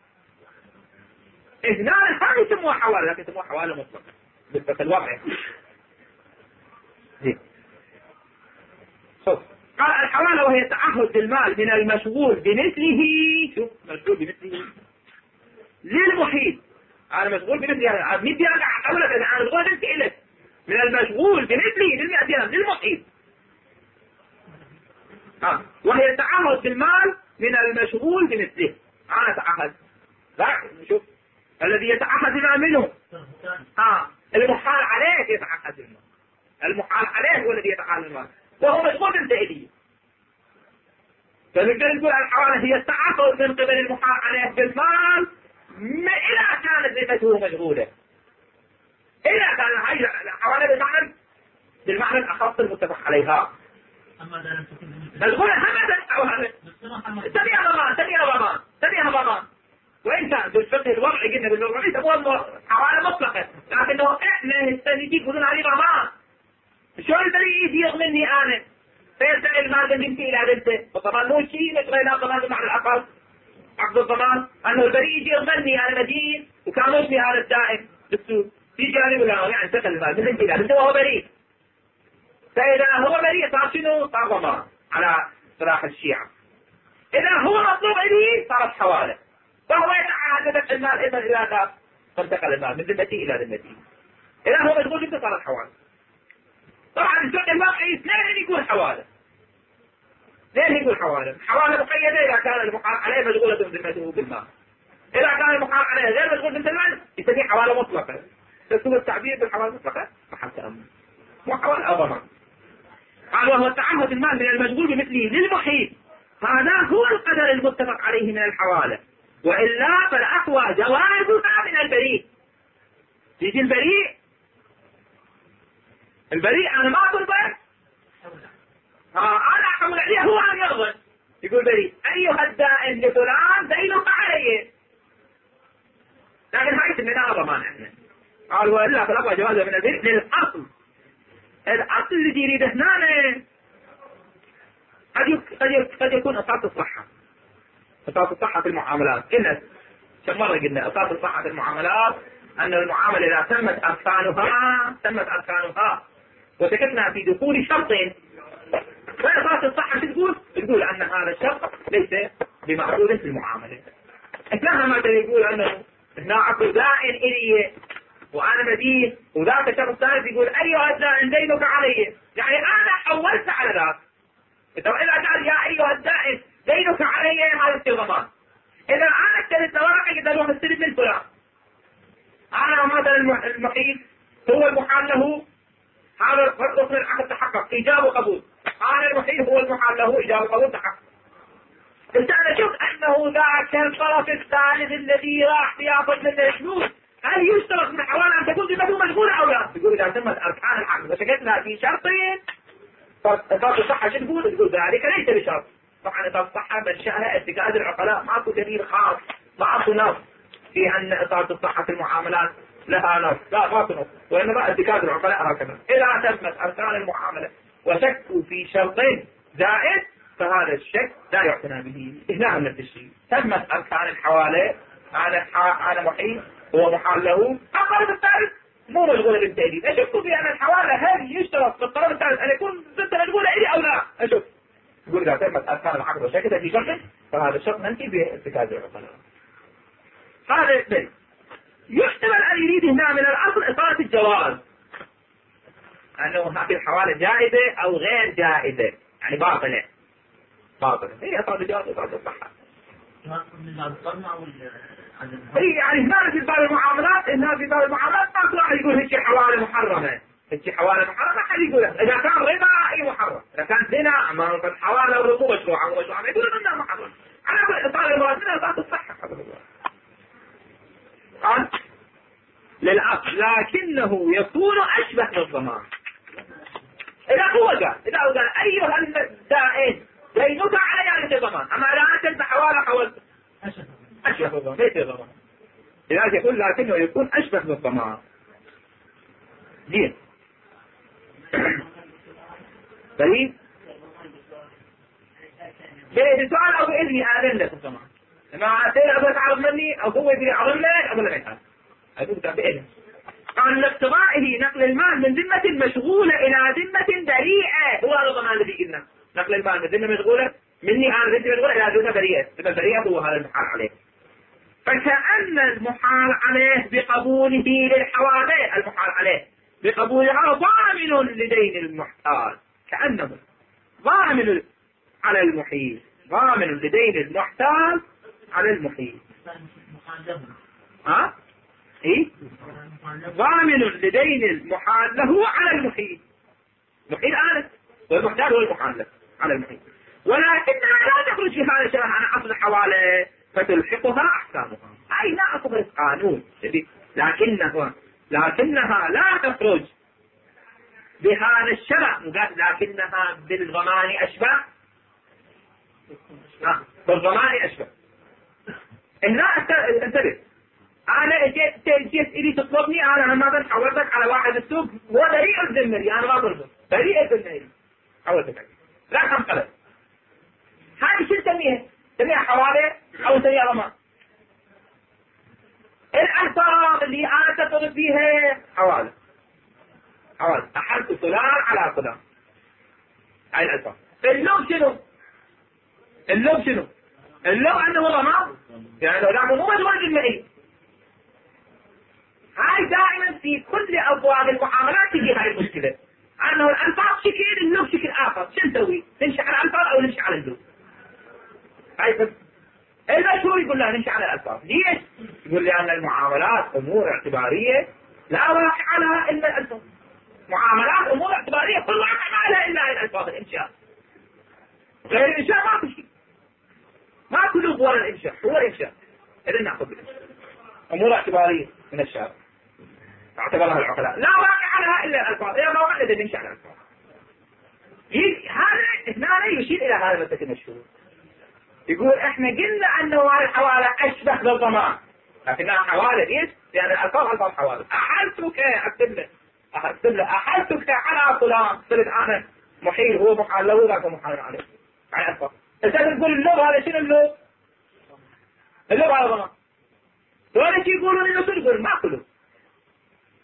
[SPEAKER 1] هنا هذه يسموها حوالة، لكن يسموها حوالة مطلقة بالفقه الوضعي. قال الحوالة وهي تعهد المال من المشغول بمثله، شوف مشغول بمثله للمحيط. أنا مشغول بمثله، أنا بدي أرجع أحولك، أنا مشغول بنتي إلك من المشغول بمثله للمئة درهم للمحيط. آه. وهي تعهد بالمال من المشغول بمثله. أنا تعهد لا شوف الذي يتعهد بما منه آه. المحال عليه يتعهد بالمال، المحال عليه هو الذي يتعهد بالمال وهو مشغول بالتأديب. فنقدر نقول الحوالة هي التعهد من قبل المحال عليه بالمال إذا كانت ذمته مشغولة. إذا كان هاي الحوالة بالمعنى بالمعنى الأخص المتفق عليها مشغولة همدا أو همدا تبيها ضمان تبيها ضمان تبيها ضمان. وإن كان بالفقه الوضعي قلنا بالوضعي تقول حوالة مطلقة، لكنه إحنا نستنيجي يقولون عليه ضمان. شو البريء يجي يغمني أنا فيرتعي المال من بنتي إلى بنته، والضمان مو شيء نشغل إلى ضمان بمعنى الأقل. عقد الضمان أنه البريء يجي يغمني أنا مدين وكان اسمي هذا الدائم بالسوق، يجي يعني ولا يعني انتقل المال من بنتي إلى بنته وهو بريء. فإذا هو بريء صار شنو؟ صار ضمان على صلاح الشيعة. إذا هو مطلوب إليه صارت حوالة، فهو يتعهد دفع المال إذا إلى ذاك فانتقل المال من ذمتي إلى ذمتي. إذا هو مشغول جدا صارت حوالة. طبعا الفقه الواقعي اثنين يقول حوالة، اثنين يقول حوالة. حوالة مقيدة إذا كان المحال عليه مشغولة ذمته بالمال. إذا كان المحال عليه غير مشغول بالمال يسميه حوالة مطلقة. تكون التعبير بالحوالة المطلقة محل تأمل، مو حوالة أو ضمان. قال وهو تعهد المال من المشغول بمثله للمحيط، هذا هو القدر المتفق عليه من الحوالة، وإلا فالأقوى جوازها من البريء. يجي البريء البريء أنا ما أقول بس آه أنا أحمل عليه هو أن يرضى. يقول بريء أيها الدائن لفلان دينك عليه، لكن هاي سميناها ضمان احنا. قال وإلا فالأقوى جوازها من البريء للأصل. الأصل اللي يريده هنا قد قد يكون أساس الصحة، أساس الصحة في المعاملات. قلنا كم مرة قلنا أساس الصحة في المعاملات أن المعاملة إذا تمت أركانها تمت أركانها وسكتنا في دخول شرطين، فإصالة الصحة شو تقول؟ تقول أن هذا الشرط ليس بمعقول في المعاملة. إثناء ما يقول أنه هنا عقل دائن إلي وأنا مدين، وذاك شرط ثالث يقول أيها الدائن دينك علي، يعني أنا حولت على ذاك. إذا قال يا أيها الدائن دينك علي هذا في ضمان. إذا أنا اشتريت ورقة إذا أروح أشتري من فلان، أنا مثلا المحيط هو المحال له، هذا ركن العقد تحقق إيجاب وقبول، أنا المحيط هو المحال له إيجاب وقبول تحقق. أنت أنا شوف أنه ذاك الطرف الثالث الذي راح يأخذ منه الفلوس، هل يشترط من حوالي أن تكون ذمته مشغولة أو لا؟ يقول إذا تمت أركان العقد وشكلنا في شرطين فإصابة الصحة شو تقول؟ تقول ذلك ليس بشرط. طبعا إصابة الصحة منشأها اتكاد العقلاء، ماكو دليل خاص، ماكو نص في أن إصابة الصحة في المعاملات لها نص، لا ماكو نص، وإنما اتكاد العقلاء هكذا. إذا تمت أركان المعاملة وشكوا في شرطين زائد فهذا الشك لا يعتنى به. هنا من الشيء تمت أركان الحوالة على على محيط هو محال له، الطرف الثالث مو مشغول بالتأديب. أشوفوا في أن الحوالة هذه يشترط في الطرف الثالث أن يكون ضد مشغولة إلي أو لا. أشوف يقول إذا تمت أركان العقد وشكلها في شرط فهذا الشرط منفي باتكاد العقلاء. هذا الشيء يحتمل أن يريد هنا من الأصل إصالة الجواز، أنه هذه الحوالة جائزة أو غير جائزة، يعني باطلة باطلة، هي إصالة الجواز إصالة الصحة. هي يعني هنا في باب المعاملات، هنا في باب المعاملات ما كل واحد يقول هيك حوالة محرمة، هيك حوالة محرمة حد يقول إذا كان ربا أي محرم، إذا كان زنا ما كان حوالة وربا مشروعة ومشروعة يقول إنها محرم. على إصالة المراد منها إصالة الصحة حسب الله. قال للأصل لكنه يكون أشبه بالضمان. إذا هو قال إذا هو قال أيها الدائن دينك علي أنت ضمان، أما إذا أنت أنت حوالة حولت أشبه بالضمان ليس ضمان. لذلك يقول لكنه يكون أشبه بالضمان. زين طيب بإذن سؤال أو بإذني أعلن لك الضمان، ما أعطيني أبغى تعرض مني أو هو يبي يعرض لك أقول لك هذا أقول لك بإذن. قال لاقتضائه نقل المال من ذمة مشغولة إلى ذمة بريئة، هو هذا الضمان الذي قلنا، نقل المال من ذمة مشغولة مني أنا ذمة مشغولة إلى ذمة بريئة، ذمة بريئة هو هذا المحال عليه. فكأن المحال عليه بقبوله للحوالة المحال عليه بقبولها ضامن لدين المحتال، كأنه ضامن على المحيل، ضامن لدين المحتال على المحيل. ها؟ إيه؟ ضامن لدين المحال له على المحيل، محيل آلة والمحتال هو المحال له على المحيل، ولكنها لا تخرج في هذا الشرح عن أصل الحوالة فتلحقها أحكامها. أي لا أصل قانون، لكنها لكنها لا تخرج بهذا الشرع، لكنها بالضمان أشبه بالضمان أشبه. هنا انتبه، أنا جيت جيت إلي تطلبني أنا مثلا حولتك على واحد السوق هو بريء الذمري، أنا ما طلبه بريء الذمري حولتك لا تنقلب، هذه شو تسميها؟ تسميها حوالة أو تسميها ضمان؟ الألفاظ اللي أنا تطلب فيها حوالة حوالة أحلت فلان على فلان، هاي الألفاظ. اللوم شنو؟ اللوم شنو؟ اللوم أنه ضمان، يعني لو دعمه مو مجرد المئي. هاي دائما في كل أبواب المعاملات تجي هاي المشكلة، أنه الألفاظ شكل اللوم شكل آخر، شو نسوي؟ نمشي على الألفاظ أو نمشي على اللوم؟ هاي بس المشهور يقول له نمشي على الألفاظ. ليش؟ يقول لي أن المعاملات أمور اعتبارية لا واقع لها إلا الألفاظ، معاملات أمور اعتبارية كل واقع ما لها إلا الألفاظ الإنشاء، غير الإنشاء ما في شيء، ما كله هو الإنشاء، هو الإنشاء. إذا نأخذ بالإنشاء أمور اعتبارية من الشارع اعتبرها العقلاء لا واقع لها إلا الألفاظ، إذا ما واقع إذا نمشي على الألفاظ. هذا هنا يشير إلى هذا المسألة المشهور، يقول إحنا قلنا أنه هذه الحوالة أشبه بالضمان، لكنها حوالة ليش؟ لأن الألفاظ ألفاظ حوالة. أحلتك أكتب له أكتب له أحلتك على فلان، صرت أنا محيل هو محال له ذاك محال عليه، على الألفاظ. أنت تقول اللغة هذا شنو اللغة؟ اللغة على ضمان. وهذا شيء يقولون إنه تقول ما كله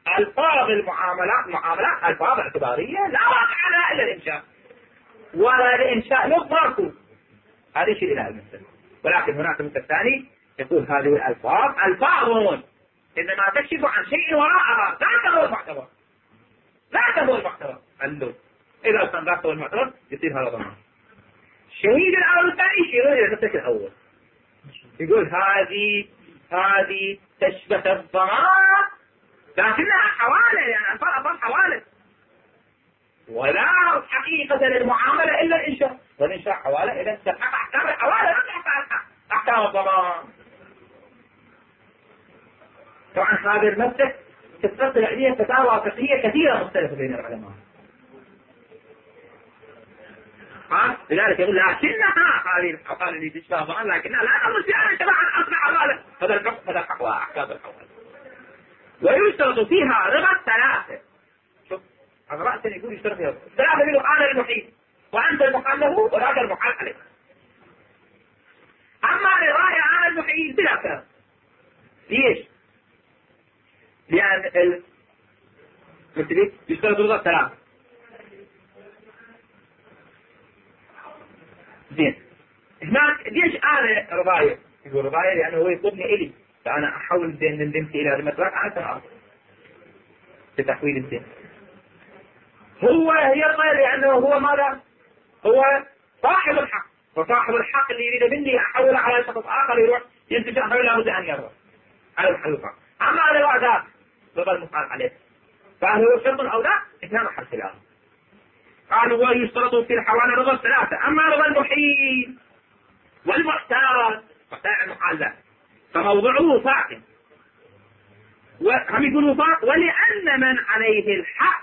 [SPEAKER 1] ألفاظ المعاملات معاملات ألفاظ اعتبارية لا واقع لها إلا الإنشاء، ولا الإنشاء لفظ ماكو، هذا شيء إلى المثل. ولكن هناك مثل ثاني يقول هذه الألفاظ ألفاظ إنما تكشف عن شيء وراءها لا تهو المعتبر، لا تهو المعتبر اللفظ. إذا كان لا تهو المعتبر يصير هذا ضمان. الشهيد الأول الثاني يشيرون إلى نفسك الأول، يقول هذه هذه تشبه الضمان لكنها حوالة، يعني ألفاظ ألفاظ حوالة، ولا حقيقة للمعاملة إلا الإنشاء، والإنشاء حوالة. إذا تحقق أحكام الحوالة لا تحقق أحكام الضمان. طبعا هذه المسألة تتصل عليها فتاوى فقهية كثيرة مختلفة بين العلماء. لذلك يقول لكنها هذه الحوالة اللي تشبه الضمان لكنها لا تمس فيها شبه عن أصل حوالة، هذا الحكم هذا الحوالة أحكام الحوالة. ويشترط فيها ربا ثلاثة. شوف على رأسا يقول يشترط فيها ثلاثة منه أنا المحيط وأنت المحال له وذاك المحال عليه. أما رواية أنا المحيط بلا كلام. ليش؟ لأن ال مثلي يشترط ربا ثلاثة. زين هناك ليش أنا رواية؟ يقول رواية لأنه هو يطلبني إلي، فأنا أحول الدين من ذمتي إلى ذمة الواقع على سنة في تحويل الدين. هو يرضى لأنه هو ماذا؟ هو صاحب الحق، وصاحب الحق اللي يريد مني أحوله على شخص آخر يروح ينتج أحوله لابد أن يرضى على الحقيقة. أما على الوعدات رضا المحال عليه فهل هو شرط أو لا؟ اثنان محل خلاف. قالوا ويشترط في الحوالة رضا الثلاثة. أما رضا المحيل والمحتال محتال المحال له فموضعه ساكن، وهم يقولوا فاق ولأن من عليه الحق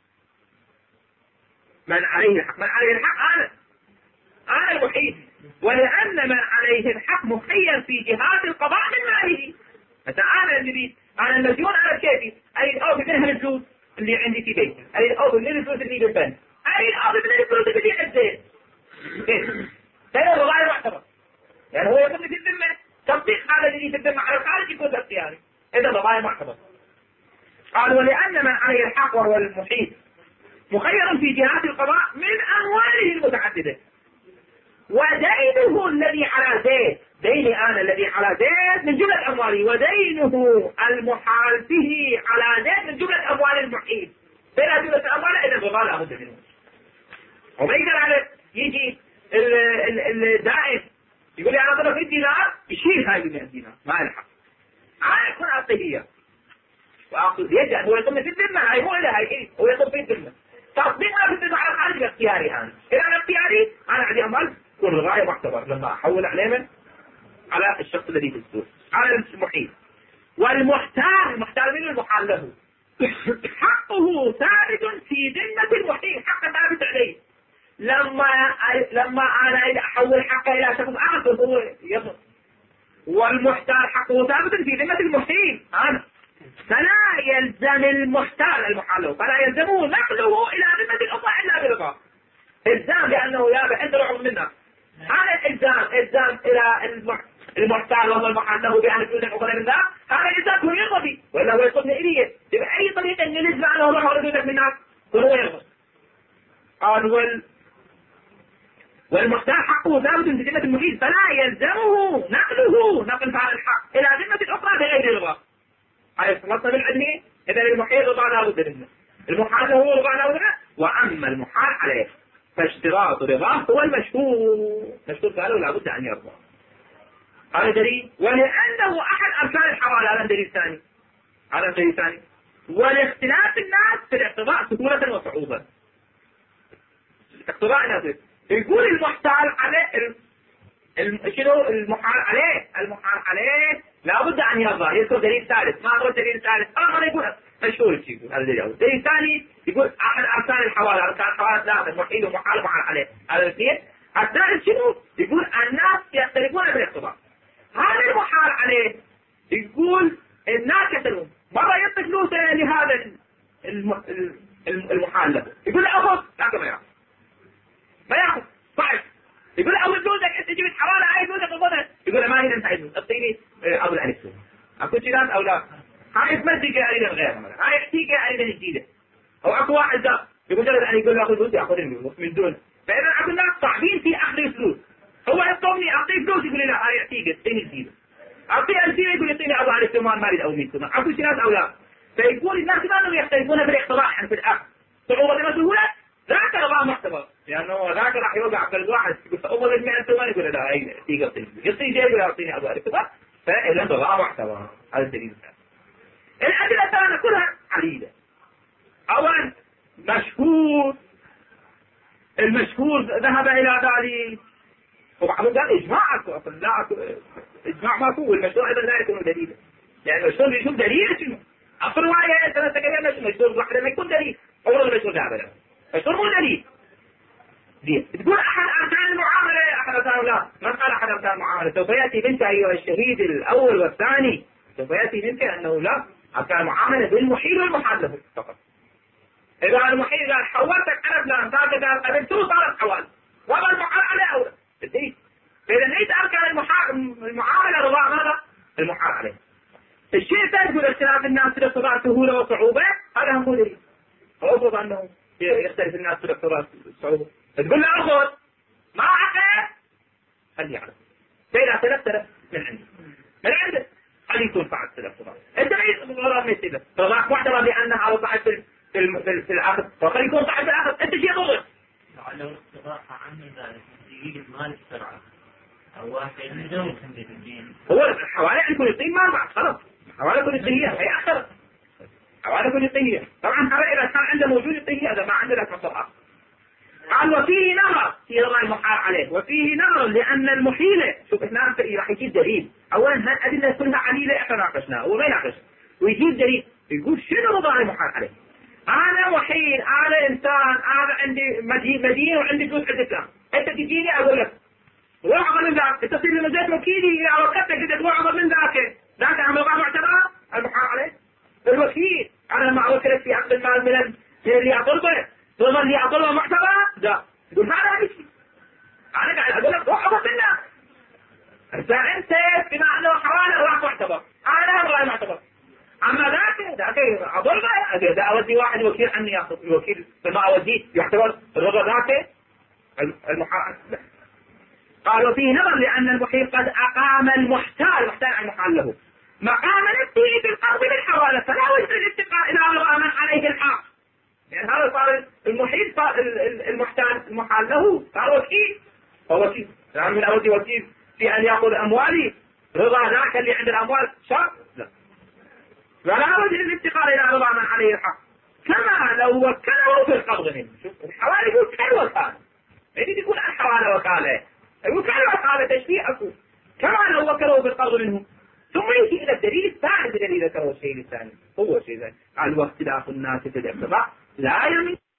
[SPEAKER 1] من عليه الحق من عليه الحق أنا أنا المحيط، ولأن من عليه الحق مخير في جهات القضاء من ماله. مثلا أنا الذي أنا المديون أنا كيفي أريد أوفي منها الفلوس اللي عندي في بيتي، أريد أوفي من الفلوس اللي بالبنك، أريد أوفي من الفلوس اللي عندي كيف هذا الوضع معتبر، يعني هو يقول في الذمة تطبيق هذا اللي في الذمة على الخارج يكون اختياري، هذا الوضع معتبر. قال ولأن من عليه الحق وهو المحيط مخير في جهات القضاء من أمواله المتعددة، ودينه الذي على زيد ديني أنا الذي على زيد من جملة أموالي، ودينه المحال به على زيد من جملة أموال المحيط. بلا جملة أموال إذا الغضاء لا بد منه. وما يقدر على يجي الدائم يقول لي أنا ضرب مئة دينار يشيل هاي مئة دينار ما يلحق أنا يكون أعطيه وأخذ يجعل هو يقوم في الذمة هاي مو إلى هاي هو يقوم في الذمة تطبيقنا في الذمة على الخارج اختياري أنا إذا أنا اختياري أنا عندي أموال كل الغاية معتبر لما أحول عليه من على الشخص الذي في السوق على المحيط. والمحتال المحتال منه المحال له حقه ثابت في ذمة المحيط، حق ثابت عليه. لما لما أنا أحول حقه إلى شخص آخر هو يضر، والمحتال حقه ثابت في ذمة المحيط أنا، فلا يلزم المحتال المحال له فلا يلزمه نقله إلى ذمة الأخرى إلا برضاه. إلزام لأنه يابع عند رعب منا هذا الإلزام إلزام إلى المحتال وهو المحال له بأن يكون أخرى من ذا هذا الإلزام هو يرضى به وإلا هو يصبني إليه بأي طريقة أن نلزم عنه الله ورسوله من الناس وهو يرضى. قال وال والمحتال حقه ثابت في ذمة المحيط فلا يلزمه نقله نقل فعل الحق إلى ذمة الأخرى بغير رضاه. هاي خلصنا بالعلم إذا المحيط رضا لا بد منه، المحال له رضا لا بد منه. وأما المحال عليه فاشتراط رضاه هو المشهور، مشهور قالوا لا بد أن يرضى. هذا دليل، ولأنه أحد أركان الحوالة هذا دليل ثاني هذا دليل ثاني. ولاختلاف الناس في الاقتضاء سهولة وصعوبة. اقتضاء الناس يقول المحتال عليه شنو المحال عليه المحال عليه لا بد أن يرضى. يذكر دليل ثالث ما هو الدليل الثالث آخر يقول مشهور يقول هذا دليل. دليل ثاني يقول أحد أركان الحوالة أركان الحوالة ثلاثة المحيط ومحال محال عليه هذا الاثنين. الثالث شنو يقول الناس يختلفون بالاقتضاء. هذا المحال عليه يقول الناس يختلفون مرة يعطي فلوس لهذا المحال له يقول له أخذ لا ما يأخذ ما يأخذ صحيح يقول له أول فلوسك أنت جبت حوالة هاي فلوسك أخذها يقول له ما هي أنت عايزه أعطيني أول ألف أكو كذا أو لا هاي تمسك أيضا غيرها مثلا، هاي يحتيك أيضا جديدة. أو أكو واحد ذا بمجرد أن يقول له أخذ فلوس يأخذ من دون، فإذا أكو الناس صعبين في أخذ الفلوس. هو يطلبني أعطيه فلوس يقول لي لا هاي يحتيك يعطيني جديدة. أعطيه ألفين يقول يعطيني أربعة آلاف ثمان ما أريد أو مئة ثمان. أكو ناس أو لا. فيكون الناس كانوا يختلفون بالاقتراع عن في الأخذ. صعوبة المسؤولة ذاك رضا محتمل، لأنه يعني ذاك راح يوقع قلب واحد يقول أول المئة ثمان يقول لا هاي يحتيك يعطيني. يعطيني يقول يعطيني أربعة آلاف ثمان. فإذا رضا محتمل. هذا الدليل. الأدلة الثانية كلها عديدة. أولا مشهور، المشهور ذهب إلى ذلك، وبعضهم قال إجماع لا إجماع ما هو المشهور أيضا لا يكون دليلا، يعني المشهور يكون دليل شنو؟ أصل رواية ثلاثة كلمات المشهور واحدة ما يكون دليل، أولا المشهور ذهب له، المشهور مو دليل. دي تقول أحد أركان المعاملة أحد أركان لا، من قال أحد أركان المعاملة؟ سوف يأتي منك أيها الشهيد الأول والثاني، سوف يأتي منك أنه لا أركان المعاملة بالمحيل والمحال له فقط. إذا المحيل قال حولتك أنا فلان ذاك قال قبلته صارت حوال، وما المحال عليه أولى. بديت. فإذا ليس أركان المعاملة رضاء ماذا؟ المحال عليه. الشيء الثاني يقول اختلاف الناس في الاقتضاء سهولة وصعوبة، هذا هم دليل. أفرض أنه يختلف الناس في الاقتضاء صعوبة. تقول له أخذ ما عقل خليه يعرف. فإذا اختلف تلف من عنده. من عنده خليه يكون فعل في الاقتضاء. أنت ليس غرام مثله. رضاك معتبر بأنها على صاحب في في في العقد، فخليه يكون صاحب العقد. أنت شيء ضغط.
[SPEAKER 3] لو الاقتضاء عنه ذلك يجيب المال بسرعة. أو واحد يجوز الدين. هو
[SPEAKER 1] الحوالي يكون يطين مال بعد خلاص. حوالي يكون يطين هي أكثر. حوالي يكون يطين. طبعا هذا إذا كان عنده موجود يطين هذا ما عنده لك مصر آخر. قال وفيه نظر في رضا المحال عليه، وفيه نظر لأن المحيلة، شوف احنا راح يجيب دليل. أولا هالأدلة كلها عليلة احنا ناقشناها، هو ما يناقش ويجيب دليل يقول شنو رضا المحال عليه. أنا محيل، أنا إنسان، أنا عندي مدين مدين وعندي فلوس عند الإسلام، أنت تجيني أقول لك واعظم من ذاك، تصير لي مزيد وكيلي إذا وقتك قلت واعظم من ذاك، ذاك أمر الله معتبر المحال عليه. الوكيل أنا مع وكلت في عقد المال من من اللي أطلبه، ثم اللي أطلبه معتبر، لا يقول هذا مشي. أنا قاعد أقول لك واعظم منك. إذا أنت بما أنه حوالي الله معتبر، أنا الله معتبر. أما ذاك ذاك أضربه، إذا أودي واحد وكيل عني يأخذ الوكيل فما أوديه يعتبر الرضا ذاك المحال. قال وفيه نظر لأن المحيل قد أقام المحتال، محتال عن محال له مقام نفسه بالقرض بالحوالة، فلا وجه الاتقاء إلى رضا من عليه الحق. يعني هذا صار المحيل صار المحتال المحال له صار وكيل، هو وكيل. يعني من أودي وكيل في أن يأخذ أموالي، رضا ذاك اللي عند الأموال شرط لا، ولا وجه الاتقاء إلى رضا من عليه الحق. كما لو وكله في القرض منه. شوف الحوالي يقول كل وكالة، يعني يقول الحوالة وكالة، يقول كل وكالة تشبيه أكو. كما لو وكله في القرض منه. ثم يجي إلى الدليل الثاني، الذي ذكره الشيء الثاني هو شيء ثاني. قال واختلاف الناس في الاقتضاء لا يمين